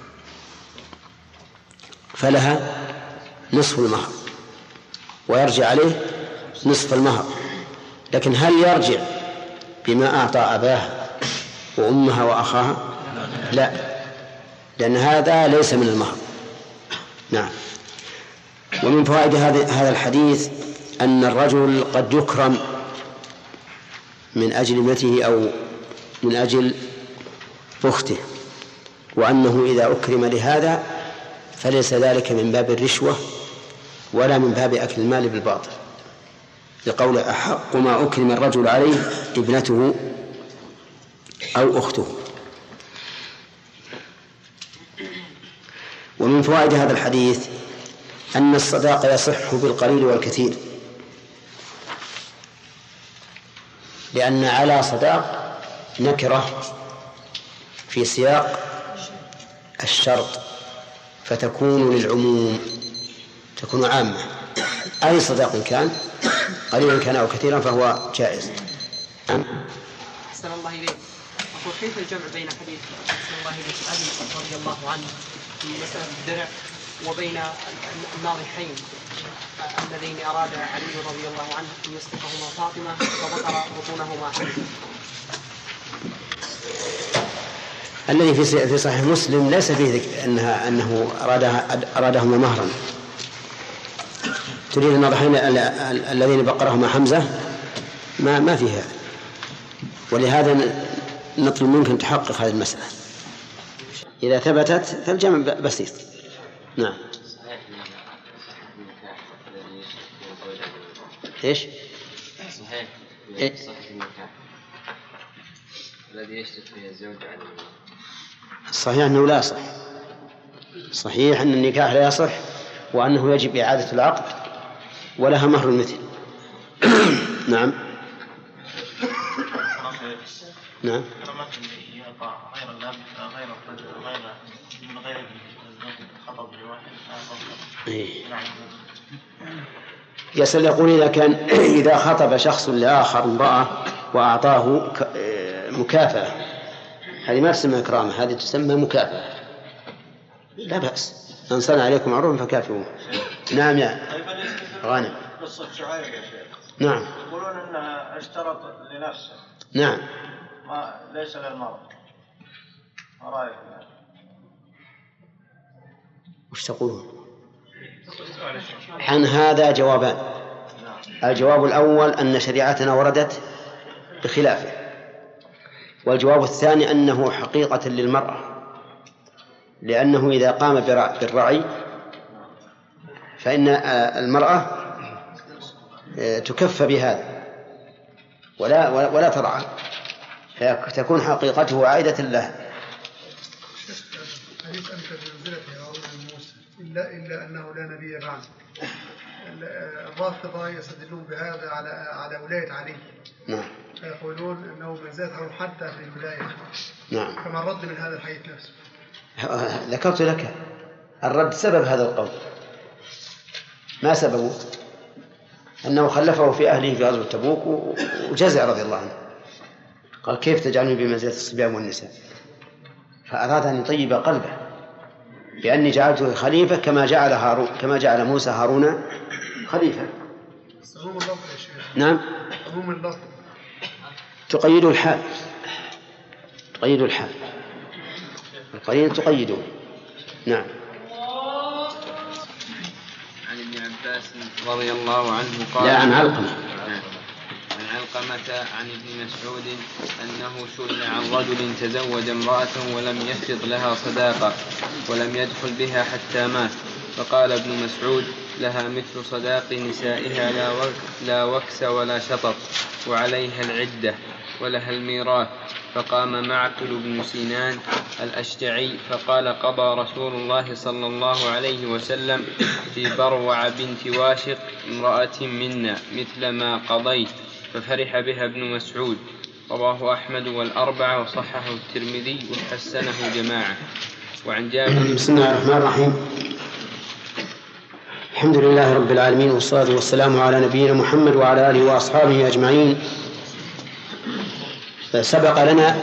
فلها نصف المهر ويرجع عليه نصف المهر. لكن هل يرجع بما أعطى أباها وأمها وأخاها؟ لا، لأن هذا ليس من المهر. نعم. ومن فوائد هذا الحديث أن الرجل قد يكرم من أجل ابنته أو من أجل أخته، وأنه إذا أكرم لهذا فليس ذلك من باب الرشوة ولا من باب أكل المال بالباطل، لقول أحق ما أكرم الرجل عليه ابنته أو أخته. ومن فوائد هذا الحديث أن الصداق يصح بالقليل والكثير، لأن على صداق نكرة في سياق الشرط فتكون للعموم، تكون عامة. أي صداق كان قليلا كان أو كثيرا فهو جائز. أحسن الله إليك. أقول كيف الجمع بين حديث أحسن الله إليك علي رضي الله عنه في مسألة الدرع وبين الناضحين اللذين أراد علي رضي الله عنه أن يسلكهما فاطمة فبطر بطونهما حمزة؟ الذي في صحيح مسلم ليس فيه أنه أرادهما مهرا. تريد الناضحين الذين بقرهما حمزة ما فيها، ولهذا نطلب منك أن تحقق هذه المسألة. إذا ثبتت فالجمع بسيط. نعم. إيش؟ صحيح النكاح الذي يشترك فيه الزوج على الصحيح أنه لا يصح. صحيح أن النكاح لا يصح، وأنه يجب إعادة العقد ولها مهر المثل. نعم. نعم. يسأل يقول إذا خطب شخص لآخر امرأة وأعطاه مكافأة، هذه ما تسمى إكرامة، هذه تسمى مكافأة، لا بأس. من صنع عليكم معروفا فكافئوه. نعم يا غانم. قصة شعيب يا شيخ. نعم. يقولون أنها اشترط لنفسه. نعم. ما ليس للمرء. ما رأيك؟ وش تقولون عن هذا؟ جوابان. الجواب الأول أن شريعتنا وردت بخلافه، والجواب الثاني أنه حقيقة للمرأة، لأنه إذا قام بالرعي فإن المرأة تكفى بهذا ولا ترعى، فتكون حقيقته عائدة له. إلا أنه لا نبي بعد. الرافضة يستدلون بهذا على ولاية علي. نعم. فيقولون أنه من زاد له حتى في الولاية. نعم. كما الرد من هذا الحديث نفسه. ذكرت لك الرد سبب هذا القول. ما سببه؟ أنه خلفه في أهله في غزوة تبوك وجزع رضي الله عنه، قال كيف تجعلني بمنزلة الصبيان والنساء؟ فأراد أن يطيب قلبه بأني جعلته خليفة كما جعل موسى هارون خليفة. عموم اللفظ يا شيخ. نعم. عموم اللفظ تقيد الحال. القرين تقيده. نعم. عن ابن عباس رضي الله عنه قال لا، عن علقمة. عن علقمة عن ابن مسعود أنه سئل عن رجل تزوج امرأة ولم يفرض لها صداقة ولم يدخل بها حتى مات، فقال ابن مسعود لها مثل صداق نسائها لا وكس ولا شطط، وعليها العدة ولها الميراث. فقام معقل بن سنان الأشجعي فقال قضى رسول الله صلى الله عليه وسلم في بروع بنت واشق امرأة منا مثل ما قضيت، ففرح بها ابن مسعود. رواه أحمد والأربعة وصححه الترمذي وحسنه جماعة. وعن جابر. بسم الله الرحمن الرحيم. الحمد لله رب العالمين، والصلاة والسلام على نبينا محمد وعلى آله وأصحابه أجمعين. سبق لنا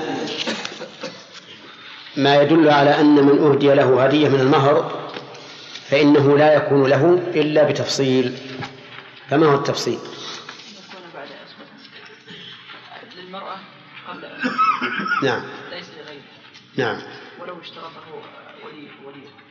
ما يدل على أن من أهدي له هدية من المهر فإنه لا يكون له إلا بتفصيل. فما هو التفصيل؟ للمرأة قبل نعم. ليس لغيره. نعم. ولو اشترطه ولي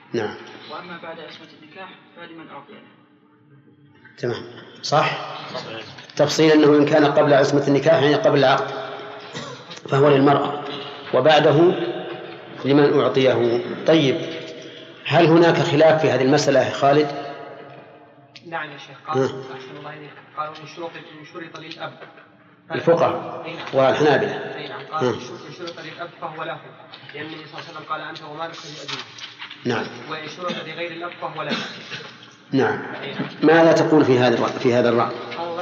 نعم. وأما بعد عصمة النكاح فلمن أعطي له. تمام صح. تفصيل أنه إن كان قبل عصمة النكاح يعني قبل العقد فهو للمرأة، وبعده لمن أعطيه. طيب، هل هناك خلاف في هذه المسألة يا خالد؟ نعم يا شيخ. قالوا أحسن الله إليك، قالوا إن شرط للأب الفقهاء والحنابلة. نعم، قالوا إن شرط للأب فهو له، لأن النبي صلى الله عليه وسلم قال أنت ومالك لأبيك. نعم. وإن شرط لغير الأب فهو له. نعم. ماذا تقول في هذا الرأي؟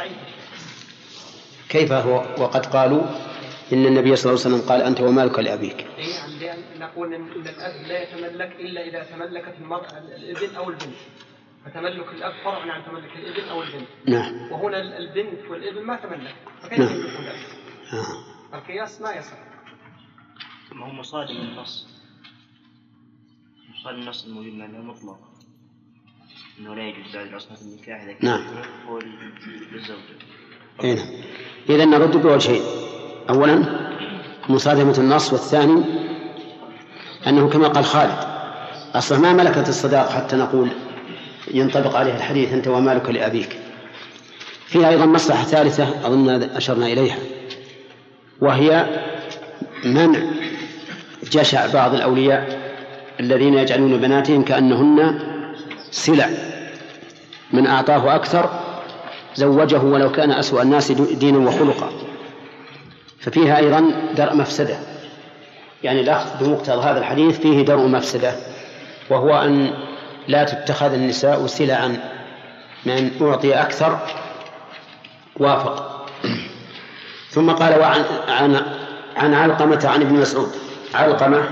كيف هو وقد قالوا إن النبي صلى الله عليه وسلم قال أنت ومالك لأبيك؟ نعم، لأن نقول إن الأب لا يتملك إلا إذا تملكت المرأة الابن أو البنت، فتملك الأب فرع عن تملك الابن أو البنت. نعم. وهنا البنت والابن ما تملك، فكيف يملكون الأب؟ القياس ما يصح. ما هو مصادم النص، مصادم النص الموجود معنا مطلق إنه لا يجوز بعد عصمة النكاح إذا كان هو للزوج. نعم. إذن نرد بوجهين: أولا مصادمة النص، والثاني أنه كما قال خالد أصلا ما ملكت الصداق حتى نقول ينطبق عليه الحديث أنت ومالك لأبيك. فيها أيضا مصلحة ثالثة أظن أشرنا إليها، وهي منع جشع بعض الأولياء الذين يجعلون بناتهم كأنهن سلع، من أعطاه أكثر زوجه ولو كان أسوأ الناس دينا وخلقا. ففيها أيضا درء مفسدة، يعني الأخذ بمقتضى هذا الحديث فيه درء مفسدة، وهو أن لا تتخذ النساء سلعا، من أعطي أكثر وافق. ثم قال عن علقمة عن ابن مسعود. علقمة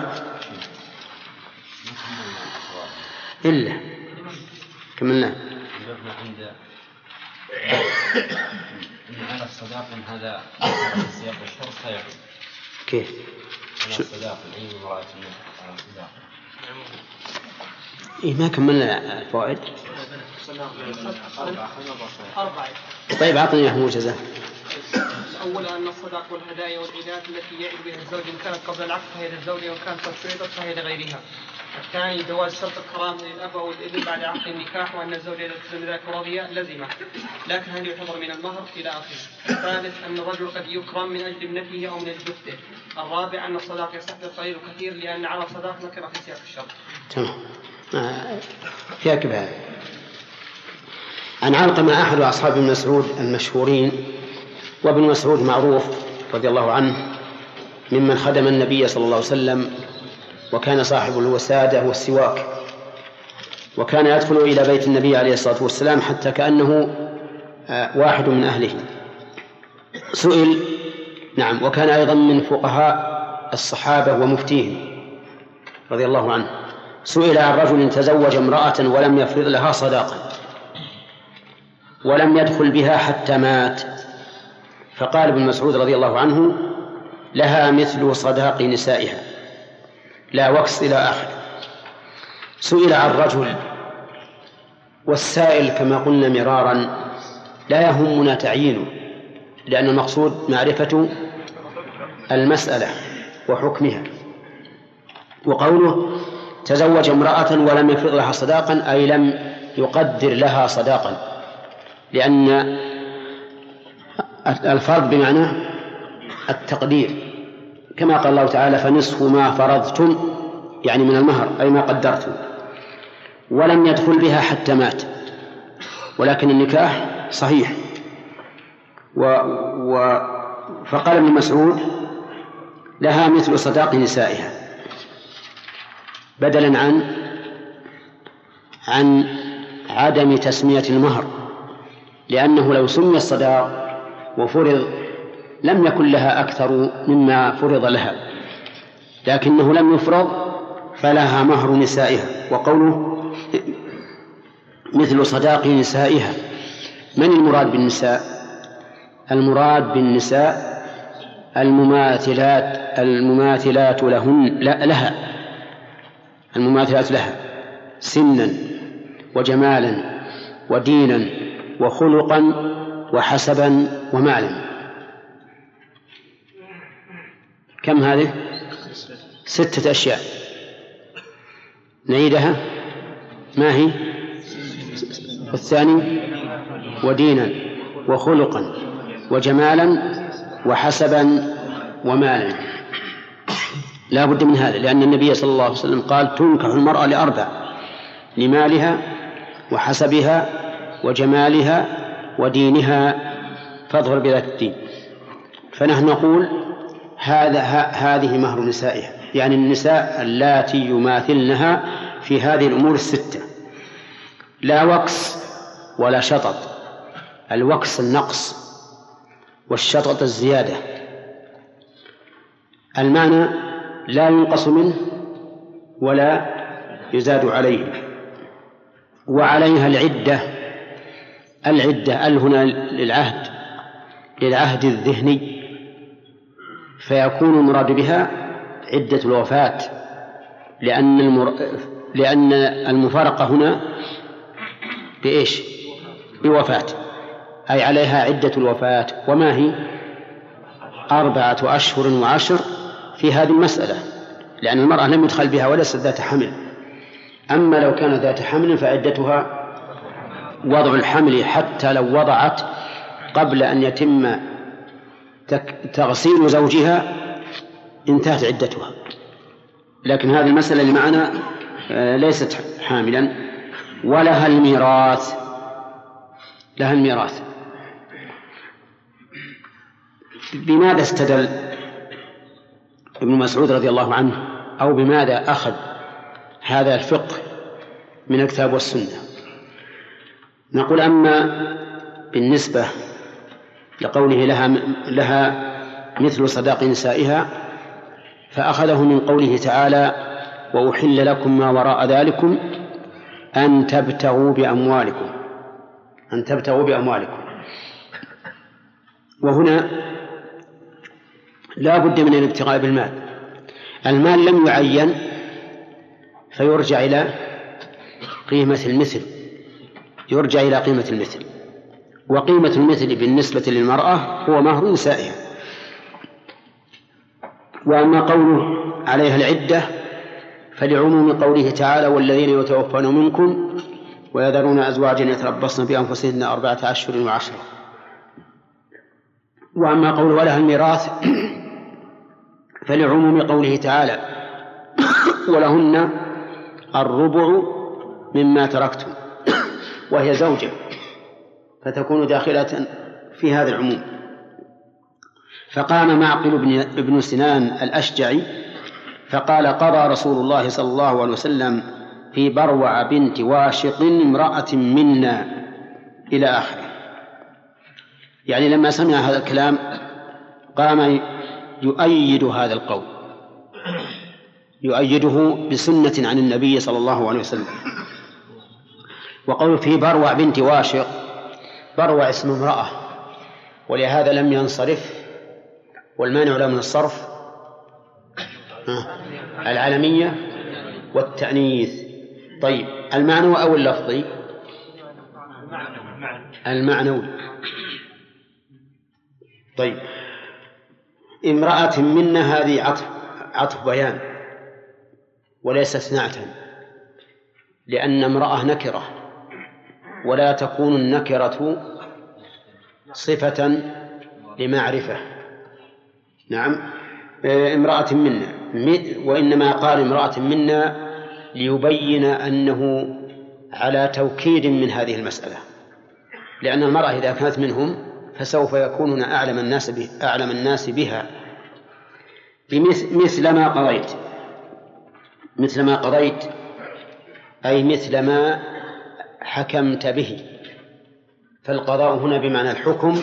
إلا كملنا على الصداق هذا سياق الشرط فيعود. كيف؟ على الصداق العين امرأة على الصداق. إيه ما كملنا الفوائد. طيب أعطني يا موجزة. الأول أن الصداق والهدايا والعيدات التي يعد بها الزوج إن كانت قبل العقد فهي للزوجة، وإن كانت قد شرطت فهي لغيرها. الثاني جواز شرط الكرامة للأب أو الابن بعد عقد النكاح، وأن الزوجة إذا تزوج ذلك راضية لزمه، لكن هل يعتبر من المهر إلى آخره. الثالث أن الرجل قد يكرم من أجل ابنته أو من أجل أخته. الرابع أن الصداق يصح القليل وكثير، لأن على الصداق نكرة في سياق الشرط. تمام. فيها كبار. عن علقمة أحد أصحاب ابن مسعود المشهورين، وابن مسعود معروف رضي الله عنه ممن خدم النبي صلى الله عليه وسلم، وكان صاحب الوسادة والسواك، وكان يدخل إلى بيت النبي عليه الصلاة والسلام حتى كأنه واحد من أهله. سئل، نعم، وكان أيضا من فقهاء الصحابة ومفتيهم رضي الله عنه. سئل عن رجل تزوج امرأة ولم يفرض لها صداقا ولم يدخل بها حتى مات، فقال ابن مسعود رضي الله عنه: لها مثل صداق نسائها لا وكس إلى آخر. سئل عن رجل، والسائل كما قلنا مرارا لا يهمنا تعيينه، لأن المقصود معرفة المسألة وحكمها. وقوله تزوج امرأة ولم يفرض لها صداقا أي لم يقدر لها صداقا، لأن الفرض بمعنى التقدير، كما قال الله تعالى: فنصف ما فرضتم، يعني من المهر أي ما قدرتم. ولم يدخل بها حتى مات، ولكن النكاح صحيح. فقال ابن مسعود: لها مثل صداق نسائها، بدلا عن عدم تسمية المهر، لأنه لو سمي الصداق وفرض لم يكن لها أكثر مما فرض لها، لكنه لم يفرض فلها مهر نسائها. وقوله مثل صداق نسائها، من المراد بالنساء؟ المراد بالنساء المماثلات لهن لها، المماثلات لها سنا وجمالا ودينا وخلقا وحسبا ومعلما. كم هذه؟ 6 أشياء. نعيدها: ما هي؟ الثاني ودينا وخلقا وجمالا وحسبا ومالا. لا بد من هذا، لأن النبي صلى الله عليه وسلم قال تنكح المرأة لأربع: لمالها وحسبها وجمالها ودينها فاظهر بذات الدين. فنحن نقول هذه مهر نسائها، يعني النساء اللاتي يماثلنها في هذه الأمور الستة: لا وكس ولا شطط. الوكس النقص، والشطط الزيادة. المعنى لا ينقص منه ولا يزاد عليه. وعليها العدة. العدة هنا للعهد الذهني، فيكون المراد بها عدة الوفاة، لأن المفارقة هنا بإيش؟ بوفاة، أي عليها عدة الوفاة. وما هي؟ 4 أشهر و10 في هذه المسألة، لأن المرأة لم يدخل بها وليست ذات حمل. أما لو كانت ذات حمل فعدتها وضع الحمل، حتى لو وضعت قبل أن يتم تغسيل زوجها انتهت عدتها. لكن هذه المسألة اللي معنا ليست حاملا. ولها الميراث. لها الميراث. بماذا استدل ابن مسعود رضي الله عنه، أو بماذا أخذ هذا الفقه من الكتاب والسنة؟ نقول: أما بالنسبة لقوله لها مثل صداق نسائها، فأخذه من قوله تعالى: وأحل لكم ما وراء ذلكم أن تبتغوا بأموالكم. أن تبتغوا بأموالكم. وهنا لا بد من الابتغاء بالمال. المال لم يعين، فيرجع إلى قيمة المثل. يرجع إلى قيمة المثل. وقيمة المثل بالنسبة للمرأة هو مهر نسائها. وأما قوله عليها العدة فلعموم قوله تعالى: والذين يتوفون منكم ويذرون أزواجا يتربصن بأنفسهن 4 أشهر و10. وأما قوله ولها الميراث فلعموم قوله تعالى: ولهن الربع مما تركتم، وهي زوجة، فتكون داخلة في هذا العموم. فقام معقل ابن سنان الأشجعي فقال: قضى رسول الله صلى الله عليه وسلم في بروع بنت واشق امرأة منا، إلى آخره. يعني لما سمع هذا الكلام قام يؤيد هذا القول، يؤيده بسنة عن النبي صلى الله عليه وسلم. وقول في بروع بنت واشق، بروع اسم امرأة، ولهذا لم ينصرف. والمانع له من الصرف العالمية والتأنيث. طيب، المعنى أو اللفظي؟ المعنوي. طيب، امرأة منا هذه عطف بيان وليس استثناء، لأن امرأة نكرة، ولا تكون النكرة صفة لمعرفة. نعم، امرأة منا، وإنما قال امرأة منا ليبين أنه على توكيد من هذه المسألة، لأن المرأة إذا كانت منهم فسوف يكونون أعلم الناس بها. مثل ما قضيت. مثل ما قضيت أي مثل ما حكمت به. فالقضاء هنا بمعنى الحكم،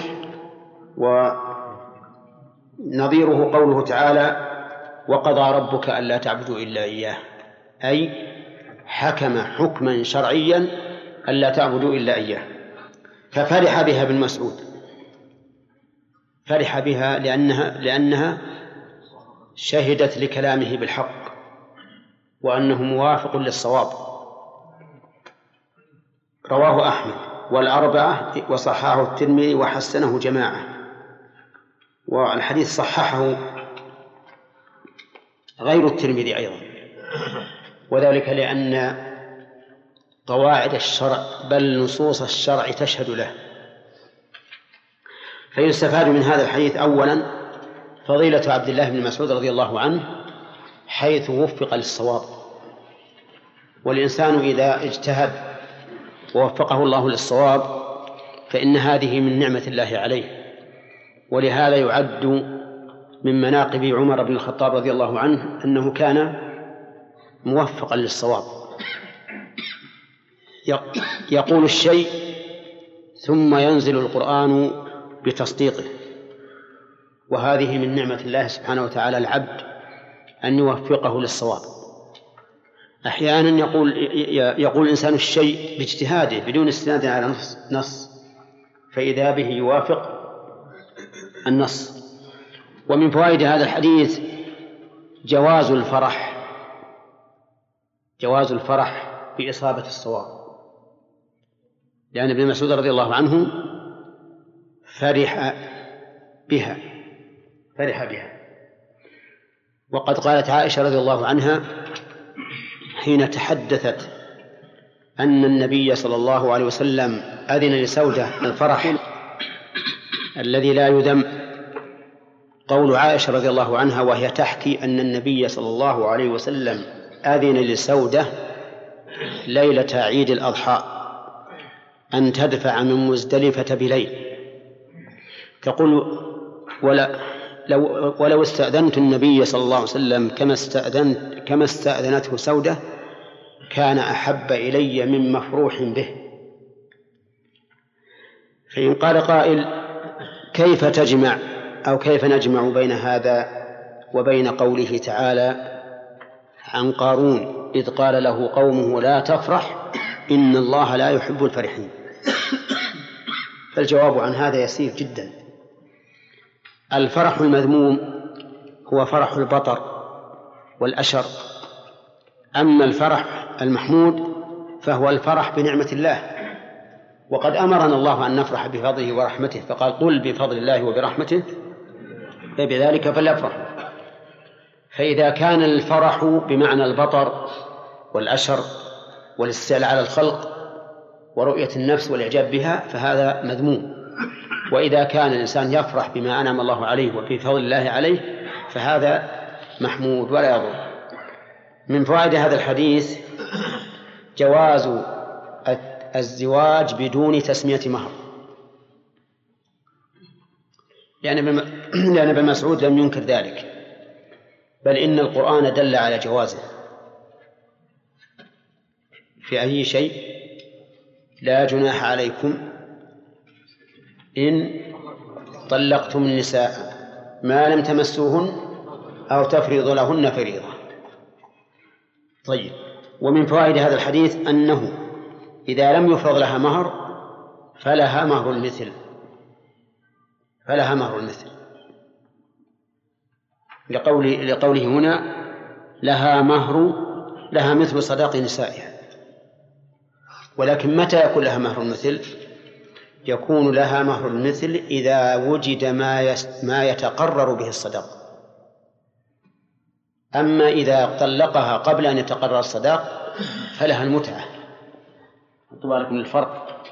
ونظيره قوله تعالى: وقضى ربك ألا تعبدوا إلا إياه، أي حكم حكما شرعيا ألا تعبدوا إلا إياه. ففرح بها ابن مسعود، فرح بها لأنها شهدت لكلامه بالحق وأنه موافق للصواب. رواه أحمد والأربعة وصححه الترمذي وحسنه جماعة. والحديث صححه غير الترمذي أيضا، وذلك لأن قواعد الشرع بل نصوص الشرع تشهد له. فيستفاد من هذا الحديث أولا فضيلة عبد الله بن مسعود رضي الله عنه حيث وفق للصواب، والإنسان إذا اجتهد ووفقه الله للصواب فإن هذه من نعمة الله عليه. ولهذا يعد من مناقب عمر بن الخطاب رضي الله عنه أنه كان موفقا للصواب، يقول الشيء ثم ينزل القرآن بتصديقه، وهذه من نعمة الله سبحانه وتعالى العبد أن يوفقه للصواب. أحيانا يقول الإنسان الشيء باجتهاده بدون استناد على نص فإذا به يوافق النص. ومن فوائد هذا الحديث جواز الفرح بإصابة الصواب، لأن ابن مسعود رضي الله عنه فرح بها. وقد قالت عائشة رضي الله عنها حين تحدثت أن النبي صلى الله عليه وسلم أذن لسودة الفرح الذي لا يذم، قول عائشة رضي الله عنها وهي تحكي أن النبي صلى الله عليه وسلم أذن لسودة ليلة عيد الأضحى أن تدفع من مزدلفة بليل، تقول ولو استأذنت النبي صلى الله عليه وسلم كما استأذنته سودة كان أحب إلي من مفروح به. فإن قال قائل كيف تجمع أو كيف نجمع بين هذا وبين قوله تعالى عن قارون إذ قال له قومه لا تفرح إن الله لا يحب الفرحين؟ فالجواب عن هذا يسير جدا. الفرح المذموم هو فرح البطر والأشر، أما الفرح المحمود فهو الفرح بنعمة الله. وقد أمرنا الله أن نفرح بفضله ورحمته، فقال قل بفضل الله وبرحمته فبذلك فليفرحوا. فإذا كان الفرح بمعنى البطر والأشر والاستعلاء على الخلق ورؤية النفس والإعجاب بها فهذا مذموم، وإذا كان الإنسان يفرح بما أنعم الله عليه وبفضل الله عليه فهذا محمود ولا يضر. من فوائد هذا الحديث جواز الزواج بدون تسمية مهر، لأن ابن مسعود لم ينكر ذلك، بل إن القرآن دل على جوازه في أي شيء لا جناح عليكم إن طلقتم النساء ما لم تمسوهن أو تفرضوا لهن فريضة. طيب، ومن فوائد هذا الحديث أنه إذا لم يفرض لها مهر فلها مهر المثل، لقوله هنا لها مثل صداق نسائها. ولكن متى يكون لها مهر المثل؟ يكون لها مهر المثل إذا وجد ما يتقرر به الصداق. أما إذا طلقها قبل أن يتقرر الصداق فلها المتعة. طبعا لكم الفرق،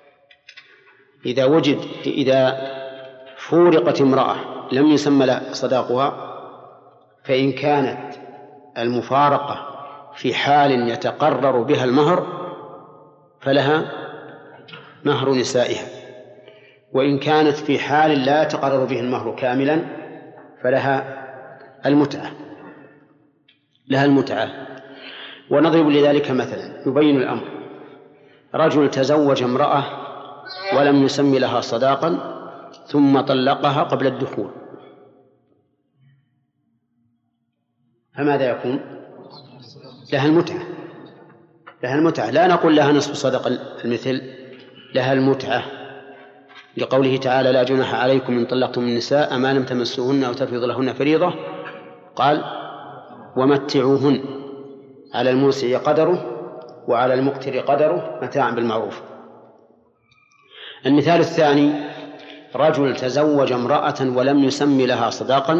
إذا فورقت امرأة لم يسمى لها صداقها فإن كانت المفارقة في حال يتقرر بها المهر فلها مهر نسائها، وإن كانت في حال لا يتقرر به المهر كاملا فلها المتعة. ونضرب لذلك مثلا يبين الأمر: رجل تزوج امرأة ولم يسمي لها صداقا ثم طلقها قبل الدخول، فماذا يكون؟ لها المتعة، لا نقول لها نصف صدق المثل، لها المتعة، لقوله تعالى لا جناح عليكم إن طلقتم النساء ما لم تمسوهن أو تفرضوا لهن فريضة، قال ومتعوهن على الموسع قدره وعلى المقتر قدره متاعا بالمعروف. المثال الثاني: رجل تزوج امرأة ولم يسمي لها صداقا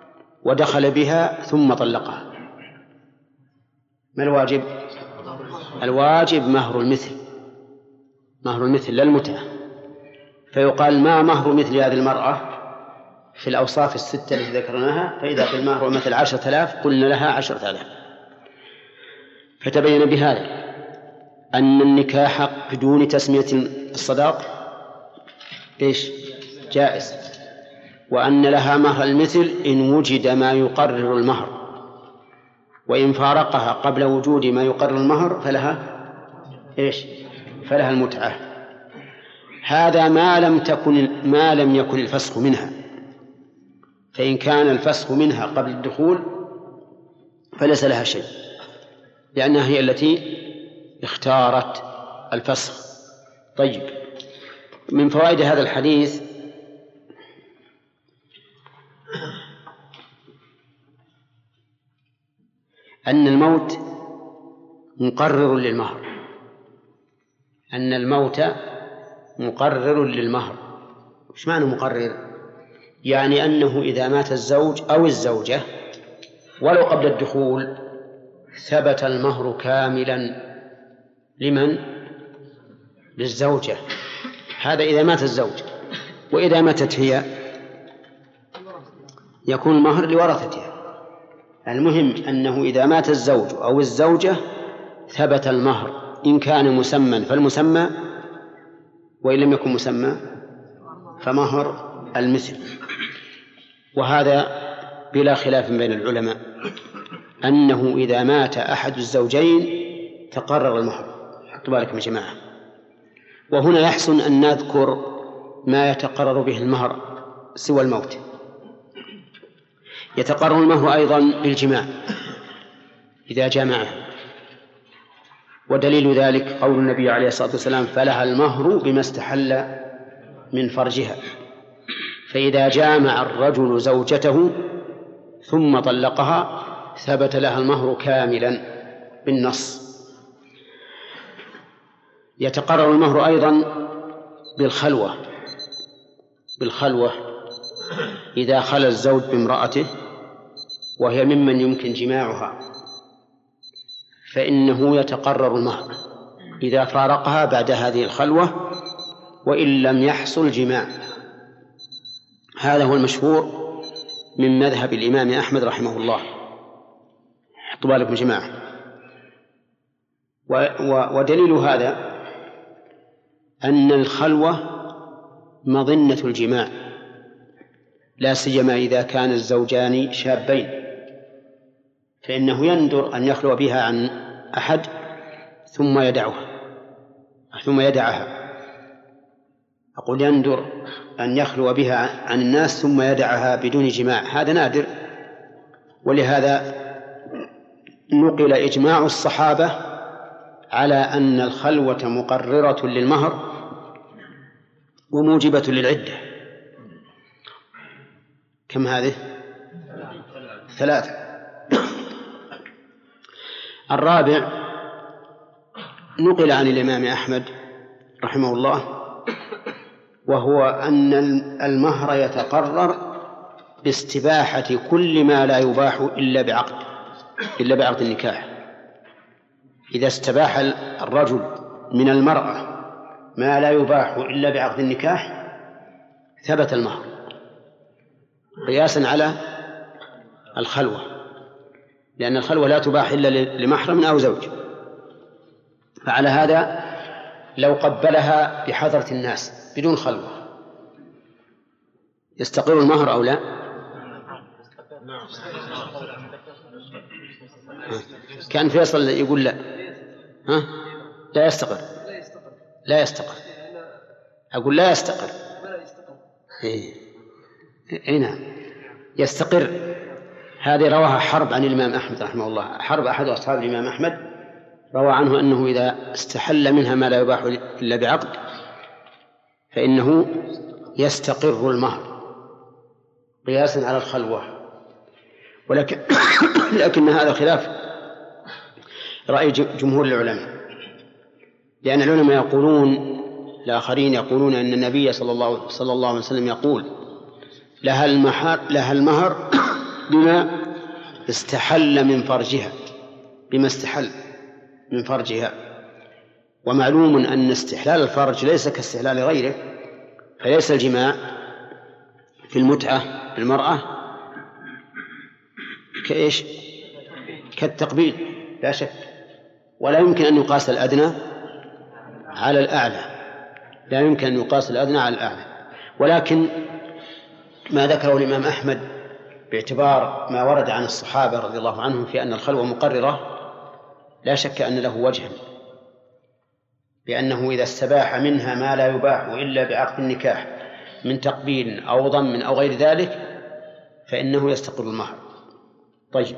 ودخل بها ثم طلقها، ما الواجب؟ الواجب مهر المثل، مهر المثل لا المتعة. فيقال ما مهر مثل هذه المرأة في الأوصاف الستة التي ذكرناها، فإذا قيل المهر مثل 10,000 قلنا لها 10,000. فتبين بهذا أن النكاح بدون تسمية الصداق إيش؟ جائز، وأن لها مهر المثل إن وجد ما يقرر المهر، وإن فارقها قبل وجود ما يقرر المهر فلها إيش؟ فلها المتعة. هذا ما لم يكن الفسخ منها، فإن كان الفسخ منها قبل الدخول فليس لها شيء، لأنها هي التي اختارت الفسخ. طيب، من فوائد هذا الحديث أن الموت مقرر للمهر، أن الموت مقرر للمهر. إيش معنى مقرر؟ يعني أنه إذا مات الزوج أو الزوجة ولو قبل الدخول ثبت المهر كاملا لمن؟ للزوجة. هذا إذا مات الزوج، وإذا ماتت هي يكون المهر لورثتها. المهم أنه إذا مات الزوج أو الزوجة ثبت المهر، إن كان مسمى فالمسمى، وإن لم يكن مسمى فمهر المثل. وهذا بلا خلاف بين العلماء أنه إذا مات أحد الزوجين تقرر المهر. حطوا بالكم يا جماعة. وهنا يحسن أن نذكر ما يتقرر به المهر سوى الموت. يتقرر المهر أيضا بالجماع إذا جامعه، ودليل ذلك قول النبي عليه الصلاة والسلام: فلها المهر بما استحل من فرجها. فإذا جامع الرجل زوجته ثم طلقها ثبت لها المهر كاملا بالنص. يتقرر المهر أيضا بالخلوة إذا خلى الزوج بامرأته وهي ممن يمكن جماعها فإنه يتقرر المهر إذا فارقها بعد هذه الخلوة وإن لم يحصل جماع. هذا هو المشهور من مذهب الإمام أحمد رحمه الله. حطوا بالكم يا جماعة. ودليل هذا أن الخلوة مظنة الجماع، لا سيما إذا كان الزوجان شابين، فإنه يندر أن يخلو بها عن أحد ثم يدعها. أقول يندر أن يخلو بها عن الناس ثم يدعها بدون جماع، هذا نادر. ولهذا نقل إجماع الصحابة على أن الخلوة مقررة للمهر وموجبة للعدة. كم هذه؟ 3. الرابع نقل عن الإمام أحمد رحمه الله، وهو أن المهر يتقرر باستباحة كل ما لا يباح إلا بعقد النكاح. إذا استباح الرجل من المرأة ما لا يباح إلا بعقد النكاح ثبت المهر قياسا على الخلوة، لأن الخلوة لا تباح إلا لمحرم أو زوج. فعلى هذا لو قبلها بحضرة الناس بدون خلوة يستقر المهر أو لا؟ كان فيصل يقول لا. لا يستقر. أقول لا يستقر. نعم يستقر. هذه رواها حرب عن الإمام أحمد رحمه الله. حرب أحد أصحاب الإمام أحمد روى عنه أنه إذا استحل منها ما لا يباح إلا بعقد فإنه يستقر المهر قياسا على الخلوة. لكن هذا خلاف رأي جمهور العلماء، لأن العلماء يقولون الآخرين يقولون أن النبي صلى الله عليه وسلم يقول لها المهر بما استحل من فرجها، ومعلوم أن استحلال الفرج ليس كاستحلال غيره، فليس الجماع في المتعة بالمرأة كإيش؟ كالتقبيل لا شك، ولا يمكن أن يقاس الأدنى على الأعلى، لا يمكن أن يقاس الأدنى على الأعلى. ولكن ما ذكره الإمام أحمد باعتبار ما ورد عن الصحابة رضي الله عنهم في أن الخلوة مقررة لا شك أن له وجها، بأنه إذا استباح منها ما لا يباح إلا بعقد النكاح من تقبيل أو ضم أو غير ذلك فإنه يستقر المهر. طيب،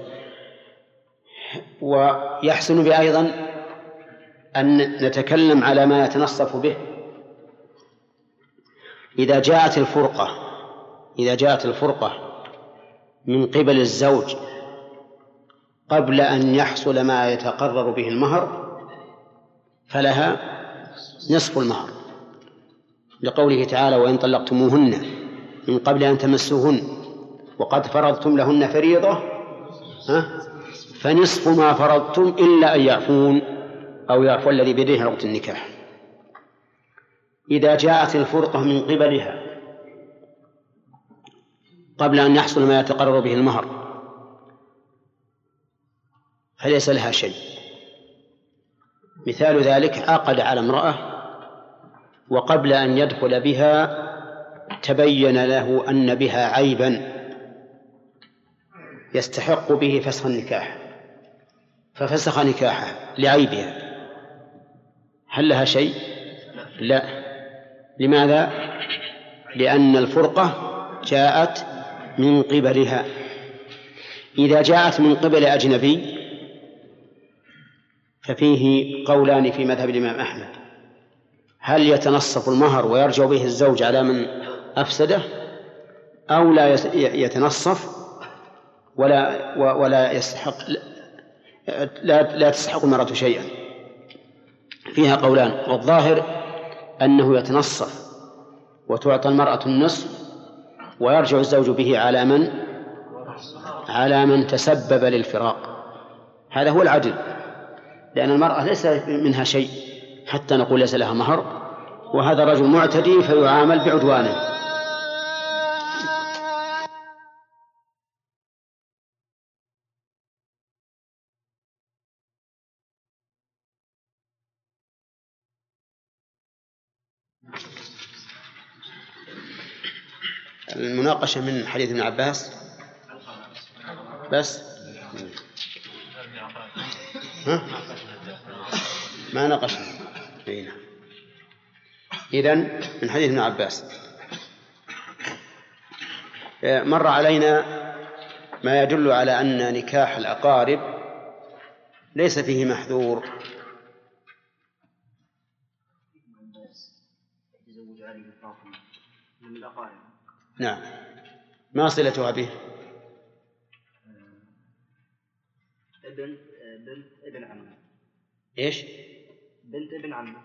ويحسن بي أيضا أن نتكلم على ما يتنصف به إذا جاءت الفرقة من قبل الزوج قبل أن يحصل ما يتقرر به المهر فلها نصف المهر، لقوله تعالى: وإن طلقتموهن من قبل أن تمسوهن وقد فرضتم لهن فريضة فنصف ما فرضتم إلا أن يعفون أو يعفو الذي بيده عقد النكاح. إذا جاءت الفرقة من قبلها قبل أن يحصل ما يتقرر به المهر فليس لها شيء. مثال ذلك: عقد على امرأة وقبل أن يدخل بها تبين له أن بها عيبا يستحق به فسخ النكاح ففسخ نكاحه لعيبها، هل لها شيء؟ لا. لماذا؟ لأن الفرقة جاءت من قبلها. إذا جاءت من قبل أجنبي ففيه قولان في مذهب الإمام أحمد: هل يتنصف المهر ويرجع به الزوج على من أفسده، أو لا يتنصف ولا يستحق لا تستحق المرأة شيئا؟ فيها قولان، والظاهر أنه يتنصف وتعطى المرأة النصف ويرجع الزوج به على من تسبب للفراق. هذا هو العدل، لأن المرأة ليس منها شيء حتى نقول ليس لها مهر، وهذا رجل معتدي فيعامل بعدوانه. المناقشة من حديث ابن عباس بس ما ناقشنا فينا. إذن من حديث ابن عباس مر علينا ما يدل على أن نكاح الأقارب ليس فيه محذور. نعم، ما صلتها به؟ بنت ابن عمه. ايش؟ بنت ابن عمه.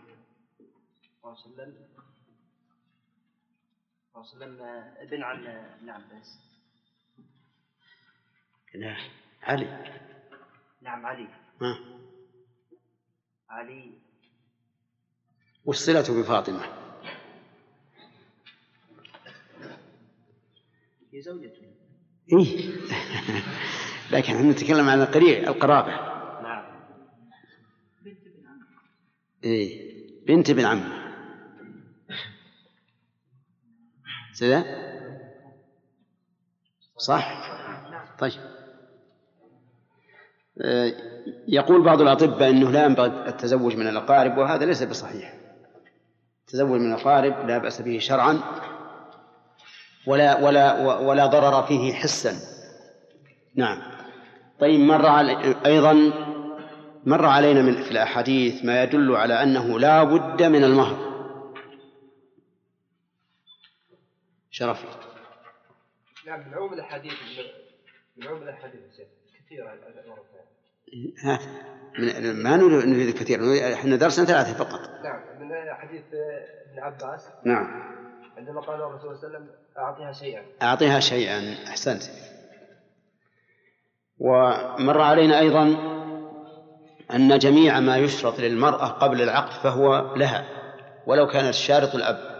وسلم ابن عم ابن عباس. لا، علي. نعم، علي. علي. وش صلته بفاطمة؟ هي زوجته. إيه. لكن احنا نتكلم عن القرابة. نعم. بنت ابن عم. إيه، بنت ابن عم. سيدا؟ صح؟ طيب. يقول بعض الأطباء أنه لا ينبغي التزوج من الأقارب، وهذا ليس بصحيح. التزوج من الأقارب لا بأس به شرعا ولا ضرر فيه حسا. نعم. طيب، مر علينا في الأحاديث ما يدل على أنه لا بد من المهر. شرفي. نعم، من عموم الأحاديث كثيرة. ما نريد كثير، احنا درسنا 3 فقط. نعم، من حديث ابن عباس. نعم. عندما قال الرسول صلى الله عليه وسلم: أعطيها شيئا. أحسنت. ومر علينا أيضا أن جميع ما يشرط للمرأة قبل العقد فهو لها ولو كان الشارط الأب.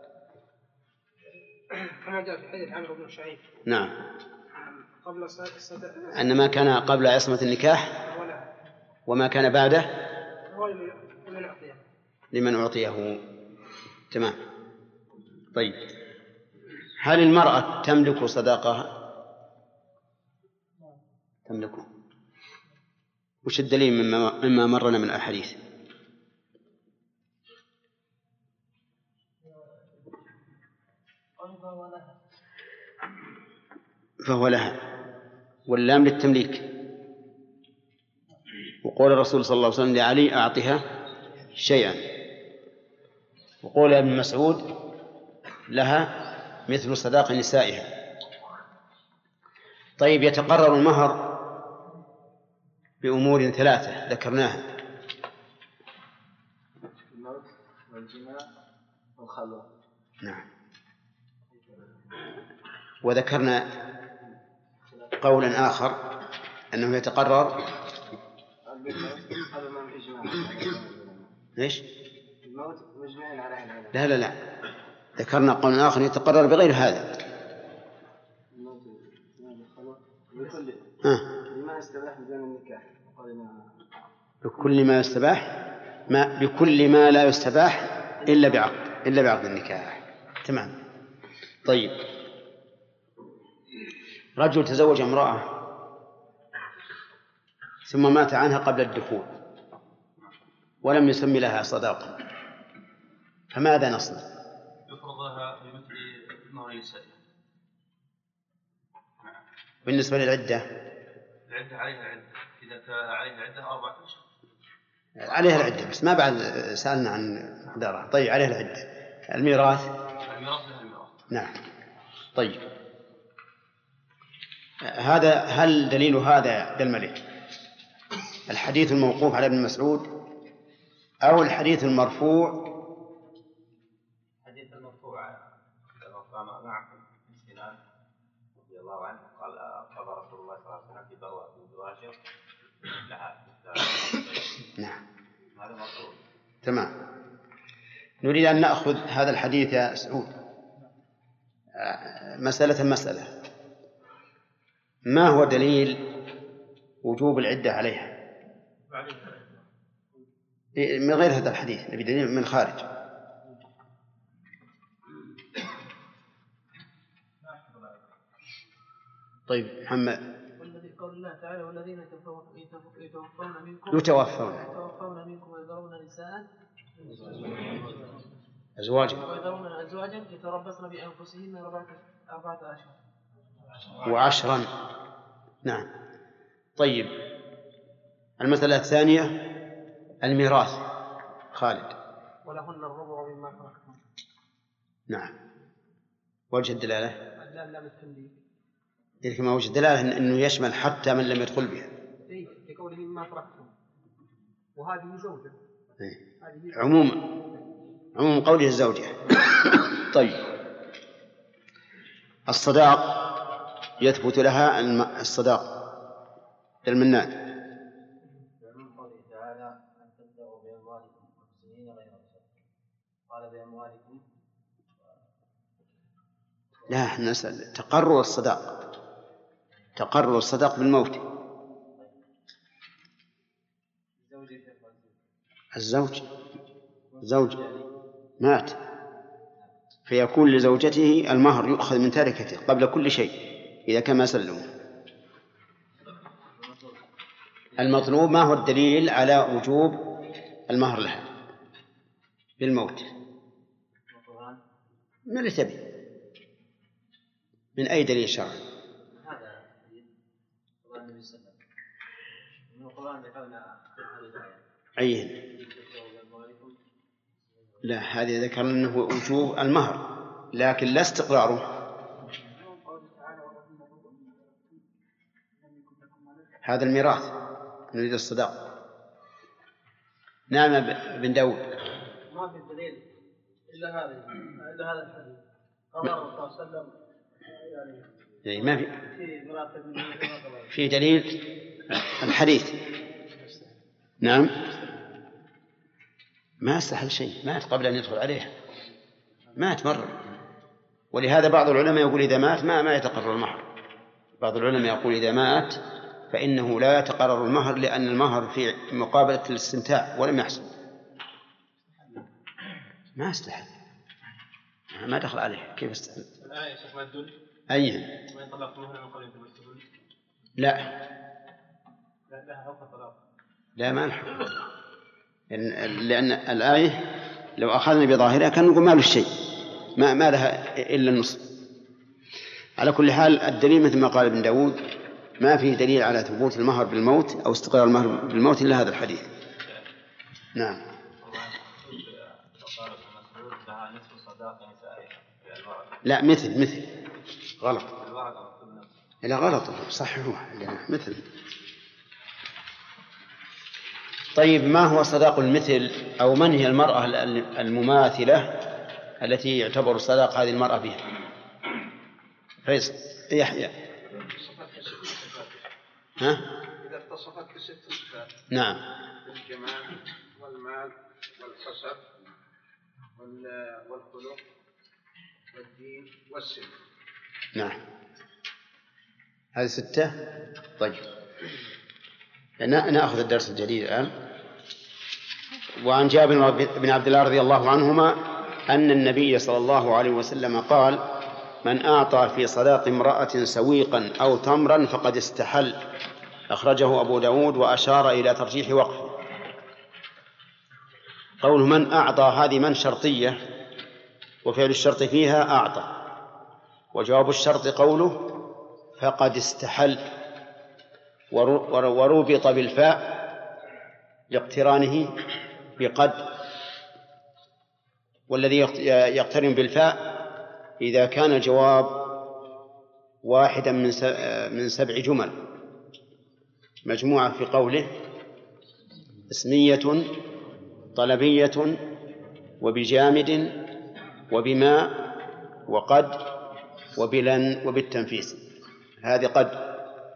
كما جاء في حديث عمرو بن شعيب. نعم. قبل أن ما كان قبل عصمة النكاح وما كان بعده لمن أعطيه. تمام. طيب، هل المرأة تملك صداقها؟ تملكه. وش الدليل مما مرنا من الأحاديث؟ فهو لها، واللام للتمليك. وقول الرسول صلى الله عليه وسلم لعلي أعطها شيئا، وقول ابن مسعود لها مثل صداق نسائها. طيب، يتقرر المهر بأمور 3 ذكرناها: الموت والجماع والخلوة. نعم. وذكرنا قولا آخر أنه يتقرر ليش؟ الموت مجمعين على العلم. لا ذكرنا قولا آخر يتقرر بغير هذا. الموت والخلوة لما يستباح بدون النكاح. بكل ما يستباح، بكل ما لا يستباح إلا بعقد النكاح. تمام. طيب، رجل تزوج امرأة ثم مات عنها قبل الدخول ولم يسمي لها صداقا، فماذا نصنع؟ يفرض لها بمثل مهر النساء. بالنسبة للعدة، العدة عليها عدة، إذا كان عليها عدة 4 أشهر عليها العدة، بس ما بعد سألنا عن مقدارها. طيب، عليها العدة. الميراث لها الميراث. نعم. طيب، هل دليل هذا بالملك الحديث الموقوف على ابن مسعود أو الحديث المرفوع؟ الحديث المرفوع معكم سنان رضي الله عنه قال قضى رسول الله صلى الله عليه وسلم في بروة بن بواشر لها. نعم. هذا مرفوع. تمام. نريد أن نأخذ هذا الحديث يا سعود مسألة. ما هو دليل وجوب العدة عليها من غير هذا الحديث؟ نبي دليل من خارج. طيب محمد. والذي قول الله تعالى: والذين يتوفون منكم ويذرون نساء أزواجا يتربصن بأنفسهن 4 أشهر و10. نعم. طيب، المسألة الثانية الميراث. خالد. ولهن الربع مما تركتم. نعم. وجه الدلالة؟ لا بالتمليك. إذا ما وجه الدلالة أنه يشمل حتى من لم يدخل بها. لقوله مما تركتم، وهذه زوجة. عموم قوله الزوجة. طيب، الصداق يثبت لها الصداق المنان. من قوله تعالى: أن تبدأوا بأموالكم محسنين غير مسافرين. قال بأموالكم. لا، نسأل تقرر الصداق بالموت. الزوج مات، فيكون لزوجته المهر يؤخذ من تركته قبل كل شيء إذا كان ما سلمه. المطلوب ما هو الدليل على وجوب المهر لها بالموت؟ من اللي تبي؟ من أي دليل شرعي؟ هذا قال النبي صلى الله عليه وسلم من القرآن ذكرنا أيه؟ لا، هذه ذكرنا أنه وجوب المهر لكن لا استقراره. هذا الميراث نريد الصداق. نعم بن داود. ما في دليل إلا هذا الحديث. قال الرسول صلى الله عليه وسلم يعني ما في دليل الحديث نعم، ما استحل شيء، مات قبل أن يدخل عليها، مات مرة. ولهذا بعض العلماء يقول إذا مات ما يتقرر المهر. بعض العلماء يقول إذا مات فإنه لا يتقرر المهر، لأن المهر في مقابلة الاستمتاع ولم يحصل. ما استحل، ما دخل عليه، كيف استحل؟ الآية شيخ ما تدل؟ أيها؟ وإن طلقتموهن من قبل أن تمسوهن؟ لا لها حكم الطلاق. لا، ما الحكم، لأن الآية لو أخذنا بظاهرها كان نقول ما له شيء، ما لها إلا النصف. على كل حال الدليل مثل ما قال ابن داود ما فيه دليل على ثبوت المهر بالموت أو استقرار المهر بالموت إلا هذا الحديث. نعم. لا، مثل غلط. لا غلط، صحيح مثل. طيب، ما هو صداق المثل، أو من هي المرأة المماثلة التي يعتبر صداق هذه المرأة بها؟ فيصل يحيى. ها؟ إذا اتصفت بست صفات. نعم. الجمال والمال والحسب والخلق والدين والسن. نعم، هذه 6. طيب، نأخذ الدرس الجديد الآن. وعن جابر بن عبد الله رضي الله عنهما أن النبي صلى الله عليه وسلم قال: من أعطى في صداق امرأة سويقا أو تمرا فقد استحل. أخرجه أبو داود وأشار إلى ترجيح وقفه. قوله من أعطى هذه من شرطية، وفعل الشرط فيها أعطى، وجواب الشرط قوله فقد استحل، وربط بالفاء لاقترانه بقد، والذي يقترن بالفاء إذا كان الجواب واحدا من 7 جمل مجموعة في قوله اسمية طلبية وبجامد وبما وقد وبلن وبالتنفيس. هذه قد.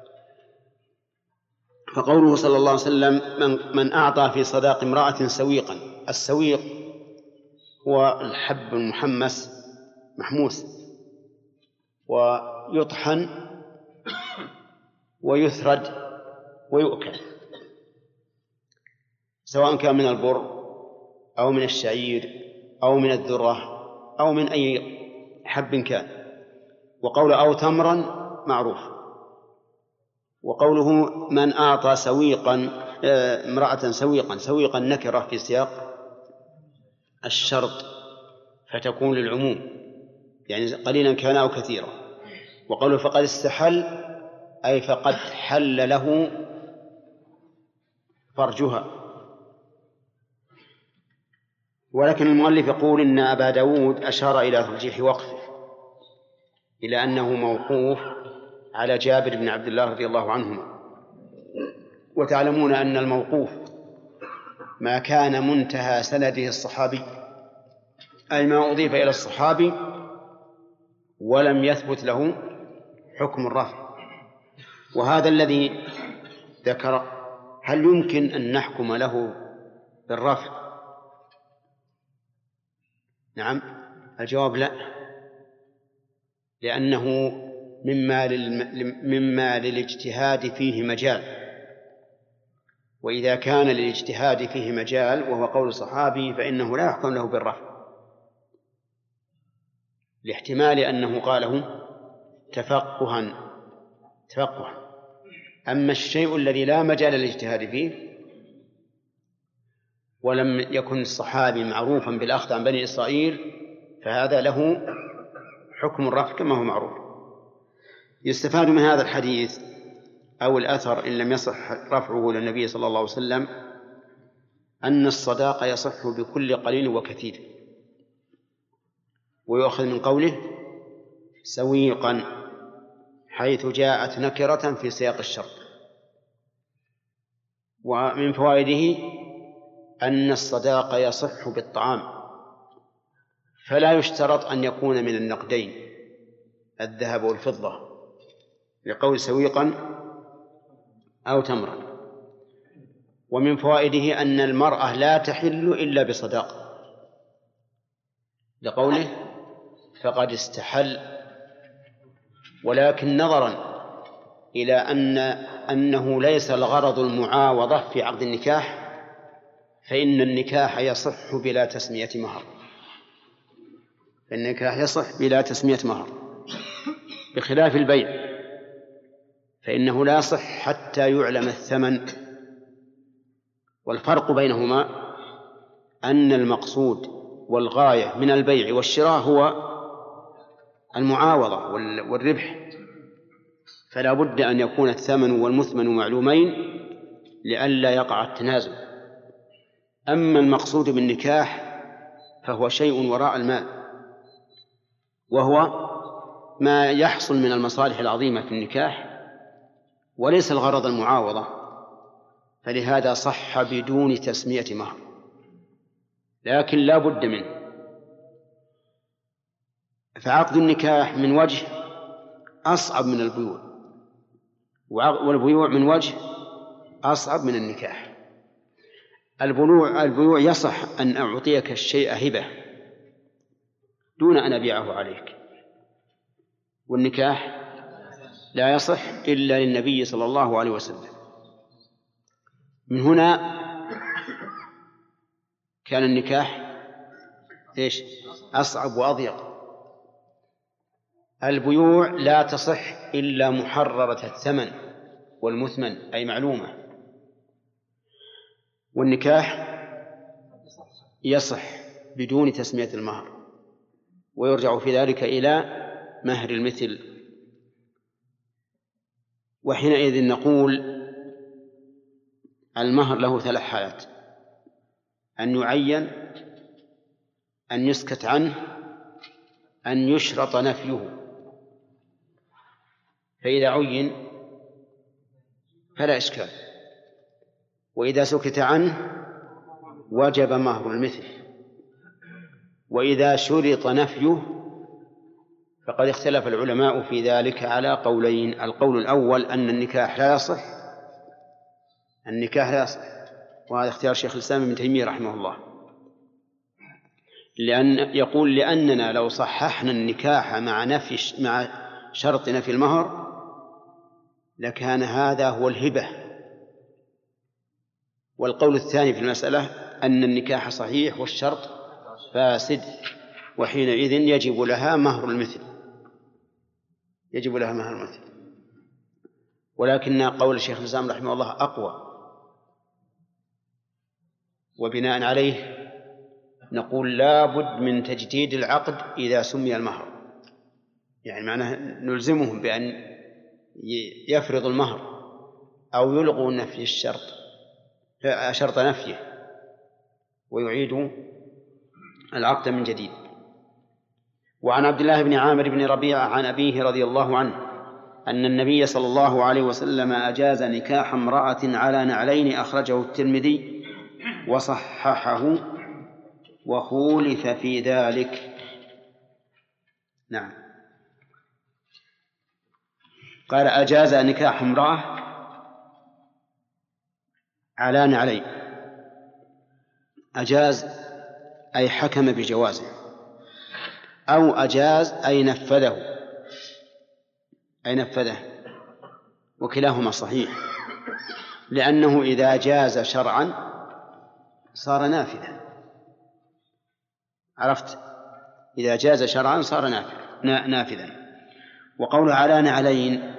فقوله صلى الله عليه وسلم من أعطى في صداق امرأة سويقا. السويق هو الحب المحمس محموس، ويطحن ويثرد ويؤكل، سواء كان من البر أو من الشعير أو من الذرة أو من أي حب كان. وقول أو تمرا معروف. وقوله من أعطى سويقا امرأة سويقا نكرة في سياق الشرط فتكون للعموم، يعني قليلا كان أو كثيرا. وقوله فقد استحل أي فقد حل له فرجها. ولكن المؤلف يقول إن أبا داود أشار إلى ترجيح وقفه، إلى أنه موقوف على جابر بن عبد الله رضي الله عنهما. وتعلمون أن الموقوف ما كان منتهى سنده الصحابي، أي ما أضيف إلى الصحابي ولم يثبت له حكم الرفع. وهذا الذي ذكر هل يمكن أن نحكم له بالرفع؟ نعم، الجواب لا، لأنه مما للاجتهاد فيه مجال، وإذا كان للاجتهاد فيه مجال وهو قول الصحابي فإنه لا يحكم له بالرفع، لاحتمال أنه قاله تفقها. أما الشيء الذي لا مجال للاجتهاد فيه ولم يكن الصحابي معروفا بالأخذ عن بني إسرائيل فهذا له حكم الرفع كما هو معروف. يستفاد من هذا الحديث أو الأثر إن لم يصح رفعه للنبي صلى الله عليه وسلم أن الصداق يصح بكل قليل وكثير. ويؤخذ من قوله سويقا حيث جاءت نكرة في سياق الشرط. ومن فوائده أن الصداق يصح بالطعام، فلا يشترط أن يكون من النقدين الذهب والفضة، لقول سويقا أو تمرا. ومن فوائده أن المرأة لا تحل إلا بصداق، لقوله فقد استحل. ولكن نظرا إلى أنه ليس الغرض المعاوضة في عقد النكاح، فإن النكاح يصح بلا تسمية مهر، النكاح يصح بلا تسمية مهر، بخلاف البيع فإنه لا يصح حتى يعلم الثمن. والفرق بينهما أن المقصود والغاية من البيع والشراء هو المعاوضة والربح، فلا بد أن يكون الثمن والمثمن معلومين لئلا يقع التنازل. أما المقصود بالنكاح فهو شيء وراء المال، وهو ما يحصل من المصالح العظيمة في النكاح، وليس الغرض المعاوضة، فلهذا صح بدون تسمية مهر، لكن لا بد منه. فعقد النكاح من وجه أصعب من البيوع، والبيوع من وجه أصعب من النكاح. البيوع يصح أن أعطيك الشيء هبة دون أن أبيعه عليك، والنكاح لا يصح إلا للنبي صلى الله عليه وسلم. من هنا كان النكاح أصعب وأضيق. البيوع لا تصح إلا محررة الثمن والمثمن أي معلومة، والنكاح يصح بدون تسمية المهر، ويرجع في ذلك إلى مهر المثل. وحينئذ نقول المهر له 3 حالات: أن يعين، أن يسكت عنه، أن يشرط نفيه. فإذا عين فلا إشكال، وإذا سكت عنه وجب مهر المثل. وإذا شرط نفيه فقد اختلف العلماء في ذلك على قولين: القول الأول أن النكاح لا يصح، وهذا اختيار شيخ الإسلام ابن تيمية رحمه الله، يقول لأننا لو صححنا النكاح مع شرط نفي المهر لكان هذا هو الهبة. والقول الثاني في المسألة أن النكاح صحيح والشرط فاسد، وحينئذ يجب لها مهر المثل. ولكن قول الشيخ الإسلام رحمه الله أقوى، وبناء عليه نقول لا بد من تجديد العقد إذا سمي المهر، يعني معناه نلزمهم بأن يفرض المهر أو يلغوا نفي شرط نفيه ويعيدوا العقد من جديد. وعن عبد الله بن عامر بن ربيعة عن أبيه رضي الله عنه أن النبي صلى الله عليه وسلم أجاز نكاح امرأة على نعلين، أخرجه الترمذي وصححه وخولف في ذلك. نعم، قال أجاز نكاح امرأة على نعلين. أجاز أي حكم بجوازه، أو أجاز أي نفذه، وكلاهما صحيح، لأنه إذا جاز شرعا صار نافذا. عرفت؟ إذا جاز شرعا صار نافذا. وقوله على نعلين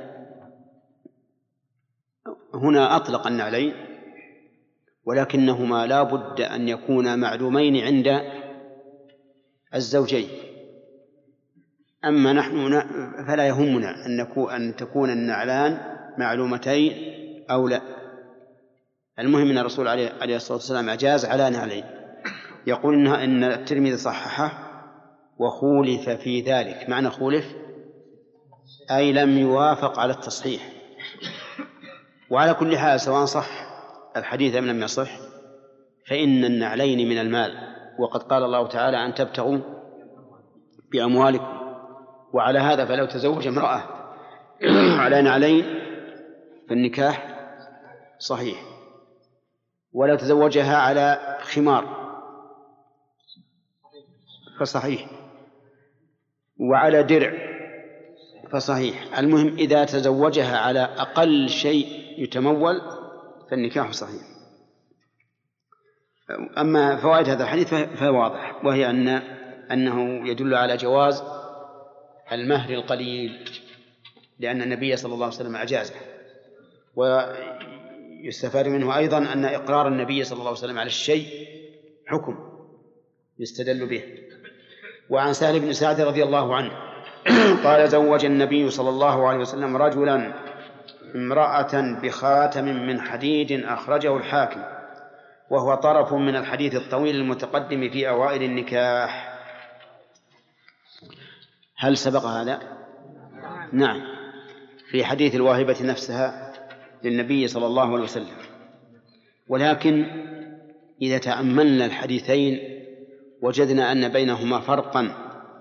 هنا أطلق النعلين، ولكنهما لا بد أن يكونا معلومين عند الزوجين. أما نحن فلا يهمنا أن تكون النعلان معلومتين أو لا، المهم أن الرسول عليه الصلاة والسلام أجاز على نعلين. يقول إن الترمذي صححه وخولف في ذلك. معنى خولف أي لم يوافق على التصحيح. وعلى كل حال سواء صح الحديث أم لم يصح فإن النعلين من المال، وقد قال الله تعالى أن تبتغوا بأموالكم. وعلى هذا فلو تزوج امرأة على نعلين فالنكاح صحيح، ولو تزوجها على خمار فصحيح، وعلى درع فصحيح. المهم إذا تزوجها على أقل شيء يتمول فالنكاح صحيح. أما فوائد هذا الحديث فهو واضح، وهي أنه يدل على جواز المهر القليل، لأن النبي صلى الله عليه وسلم أجازه. ويستفاد منه أيضا أن إقرار النبي صلى الله عليه وسلم على الشيء حكم يستدل به. وعن سهل بن سعد رضي الله عنه قال زوج النبي صلى الله عليه وسلم رجلا امرأة بخاتم من حديد، أخرجه الحاكم، وهو طرف من الحديث الطويل المتقدم في أوائل النكاح. هل سبق هذا؟ نعم، في حديث الواهبة نفسها للنبي صلى الله عليه وسلم. ولكن إذا تأملنا الحديثين وجدنا أن بينهما فرقا،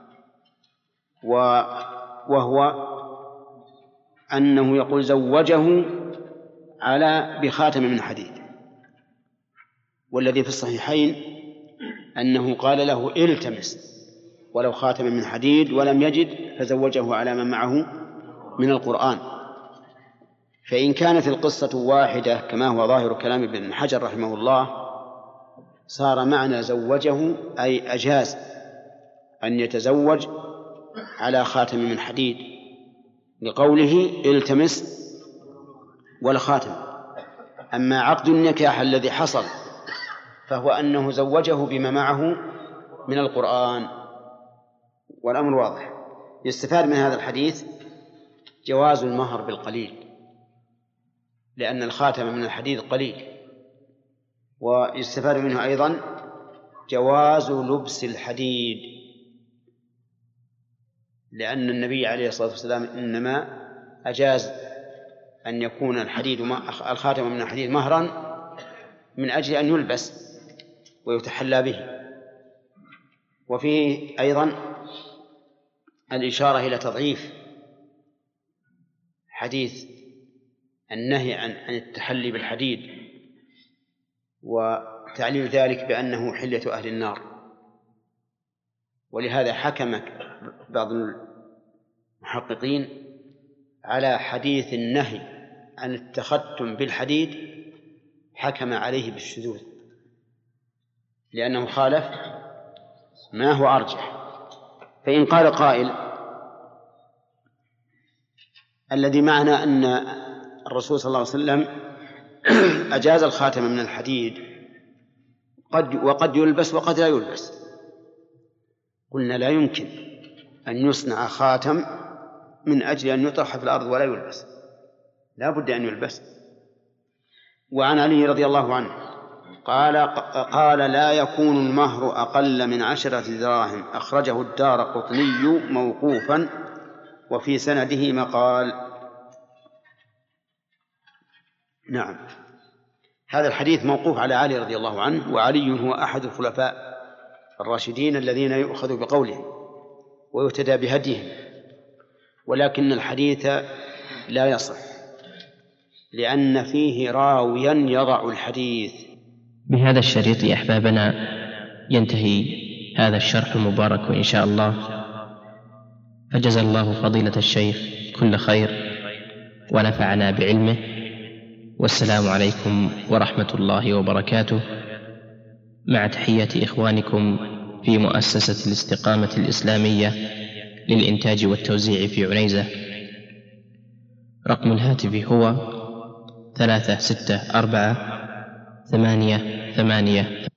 وهو أنه يقول زوجه بخاتم من حديد، والذي في الصحيحين أنه قال له التمس ولو خاتم من حديد، ولم يجد فزوجه على من معه من القرآن. فإن كانت القصة واحدة كما هو ظاهر كلام ابن حجر رحمه الله، صار معنى زوجه أي أجاز أن يتزوج على خاتم من حديد، لقوله التمس والخاتم. أما عقد النكاح الذي حصل فهو أنه زوجه بما معه من القرآن، والأمر واضح. يستفاد من هذا الحديث جواز المهر بالقليل، لأن الخاتم من الحديد قليل. ويستفاد منه أيضا جواز لبس الحديد، لأن النبي عليه الصلاة والسلام إنما أجاز أن يكون الخاتم من الحديد مهرا من أجل أن يلبس ويتحلى به. وفيه أيضا الإشارة إلى تضعيف حديث النهي عن التحلي بالحديد، وتعليل ذلك بأنه حلية أهل النار. ولهذا حكم بعض المحققين على حديث النهي عن التختم بالحديد، حكم عليه بالشذوذ، لأنه خالف ما هو أرجح. فإن قال قائل الذي معنى أن الرسول صلى الله عليه وسلم أجاز الخاتم من الحديد وقد يلبس وقد لا يلبس، قلنا لا يمكن أن يصنع خاتم من أجل أن يطرح في الأرض ولا يلبس، لا بد أن يلبس. وعن علي رضي الله عنه قال لا يكون المهر أقل من 10 دراهم، أخرجه الدارقطني موقوفا، وفي سنده مقال. نعم، هذا الحديث موقوف على علي رضي الله عنه، وعلي هو أحد الخلفاء الراشدين الذين يؤخذ بقولهم ويهتدى بهديهم، ولكن الحديث لا يصح لأن فيه راويا يضع الحديث. بهذا الشريط يا أحبابنا ينتهي هذا الشرح المبارك إن شاء الله، فجزى الله فضيلة الشيخ كل خير ونفعنا بعلمه، والسلام عليكم ورحمة الله وبركاته، مع تحية إخوانكم في مؤسسة الاستقامة الإسلامية للإنتاج والتوزيع في عنيزة. رقم الهاتف هو 364 888